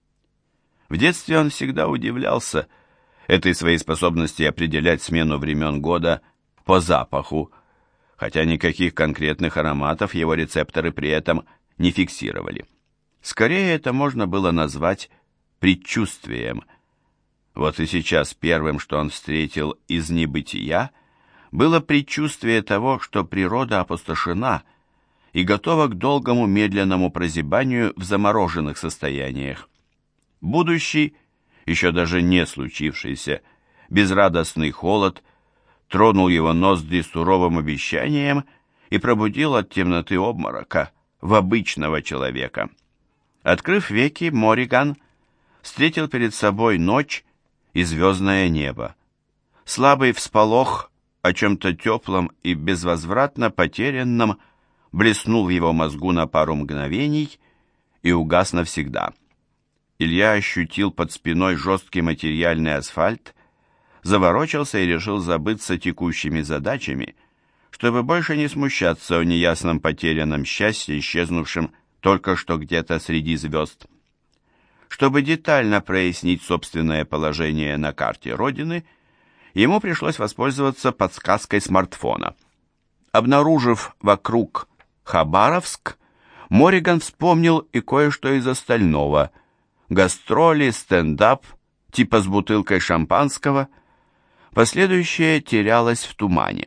В детстве он всегда удивлялся этой своей способности определять смену времен года по запаху, хотя никаких конкретных ароматов его рецепторы при этом не фиксировали. Скорее это можно было назвать предчувствием. Вот и сейчас первым, что он встретил из небытия, было предчувствие того, что природа опустошена и готова к долгому медленному прозябанию в замороженных состояниях. Будущий, еще даже не случившийся, безрадостный холод тронул его ноздри суровым обещанием и пробудил от темноты обморока в обычного человека. Открыв веки, Мориган встретил перед собой ночь и звездное небо. Слабый всполох о чем-то теплом и безвозвратно потерянном блеснул в его мозгу на пару мгновений и угас навсегда. Илья ощутил под спиной жесткий материальный асфальт, заворочился и решил забыться текущими задачами, чтобы больше не смущаться о неясном потерянном счастье, исчезнувшем только что где-то среди звезд. Чтобы детально прояснить собственное положение на карте Родины, ему пришлось воспользоваться подсказкой смартфона. Обнаружив вокруг Хабаровск, Мориган вспомнил и кое-что из остального: гастроли, стендап, типа с бутылкой шампанского. Последующее терялось в тумане.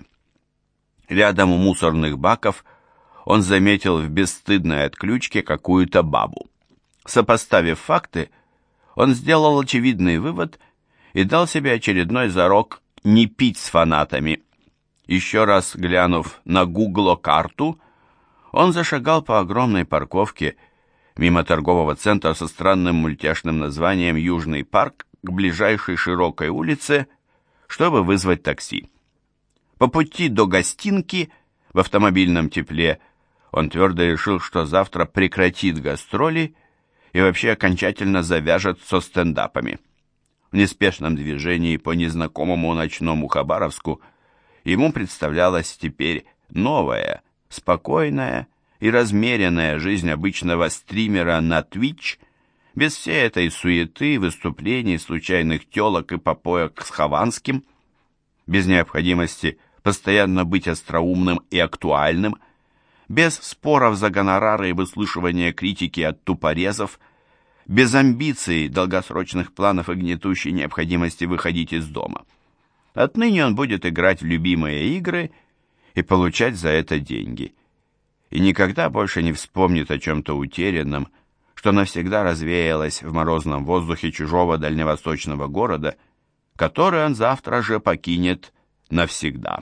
Рядом у мусорных баков он заметил в бесстыдной отключке какую-то бабу. Сопоставив факты, он сделал очевидный вывод и дал себе очередной зарок не пить с фанатами. Еще раз глянув на гугло-карту, он зашагал по огромной парковке мимо торгового центра со странным мультяшным названием «Южный парк» к ближайшей широкой улице, чтобы вызвать такси. По пути до гостинки в автомобильном тепле он твердо решил, что завтра прекратит гастроли и вообще окончательно завяжет со стендапами. В неспешном движении по незнакомому ночному Хабаровску ему представлялась теперь новая, спокойная и размеренная жизнь обычного стримера на Twitch, без всей этой суеты, выступлений, случайных телок и попоек с Хованским, без необходимости постоянно быть остроумным и актуальным, без споров за гонорары и выслушивания критики от тупорезов, без амбиций, долгосрочных планов и гнетущей необходимости выходить из дома. Отныне он будет играть в любимые игры и получать за это деньги. И никогда больше не вспомнит о чем-то утерянном, что навсегда развеялось в морозном воздухе чужого дальневосточного города, который он завтра же покинет навсегда.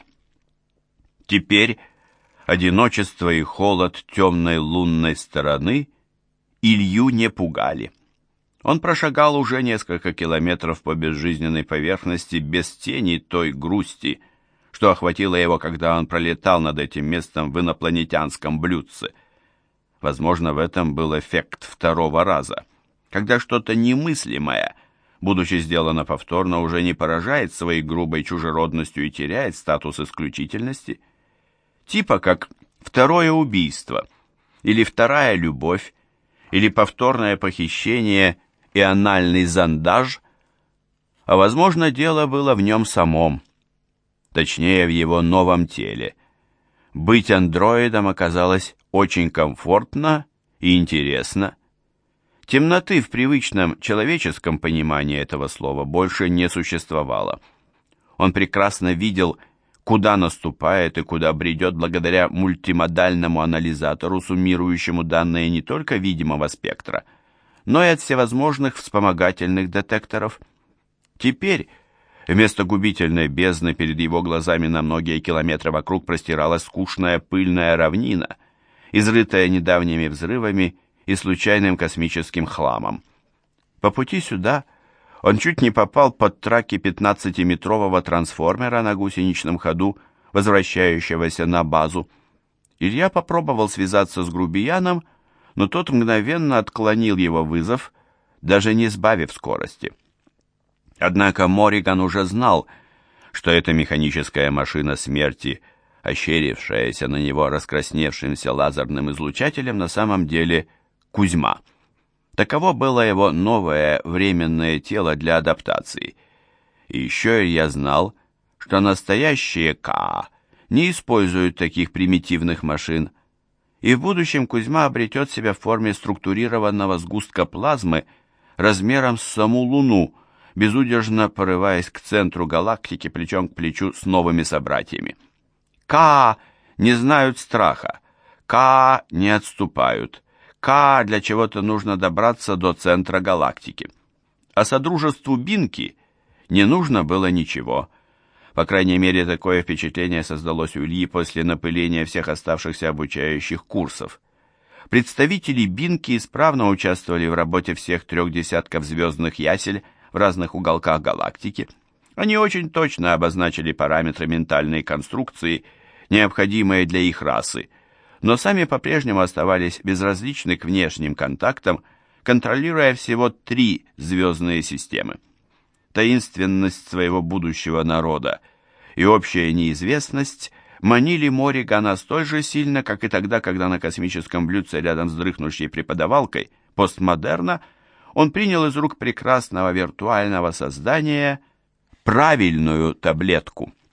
Теперь одиночество и холод темной лунной стороны Илью не пугали. Он прошагал уже несколько километров по безжизненной поверхности без тени той грусти, что охватило его, когда он пролетал над этим местом в инопланетянском блюдце. Возможно, в этом был эффект второго раза, когда что-то немыслимое, будучи сделано повторно, уже не поражает своей грубой чужеродностью и теряет статус исключительности. Типа как второе убийство, или вторая любовь, или повторное похищение и анальный зондаж, а, возможно, дело было в нем самом, точнее, в его новом теле. Быть андроидом оказалось очень комфортно и интересно. Темноты в привычном человеческом понимании этого слова больше не существовало. Он прекрасно видел, куда наступает и куда бредет благодаря мультимодальному анализатору, суммирующему данные не только видимого спектра, но и от всевозможных вспомогательных детекторов. Теперь вместо губительной бездны перед его глазами на многие километры вокруг простиралась скучная пыльная равнина, изрытая недавними взрывами и случайным космическим хламом. По пути сюда он чуть не попал под траки 15-метрового трансформера на гусеничном ходу, возвращающегося на базу. Илья попробовал связаться с грубияном, но тот мгновенно отклонил его вызов, даже не сбавив скорости. Однако Морриган уже знал, что эта механическая машина смерти, ощерившаяся на него раскрасневшимся лазерным излучателем, на самом деле Кузьма. Таково было его новое временное тело для адаптации. И еще я знал, что настоящие КА не используют таких примитивных машин, и в будущем Кузьма обретет себя в форме структурированного сгустка плазмы размером с саму Луну, безудержно порываясь к центру галактики плечом к плечу с новыми собратьями. КА не знают страха, КА не отступают, КА для чего-то нужно добраться до центра галактики. А содружеству Бинки не нужно было ничего. По крайней мере, такое впечатление создалось у Ильи после напыления всех оставшихся обучающих курсов. Представители Бинки исправно участвовали в работе всех 3 десятков звездных ясель в разных уголках галактики. Они очень точно обозначили параметры ментальной конструкции, необходимые для их расы, но сами по-прежнему оставались безразличны к внешним контактам, контролируя всего 3 звездные системы. Таинственность своего будущего народа и общая неизвестность манили Морригана столь же сильно, как и тогда, когда на космическом блюдце рядом с дрыхнущей преподавалкой постмодерна он принял из рук прекрасного виртуального создания правильную таблетку.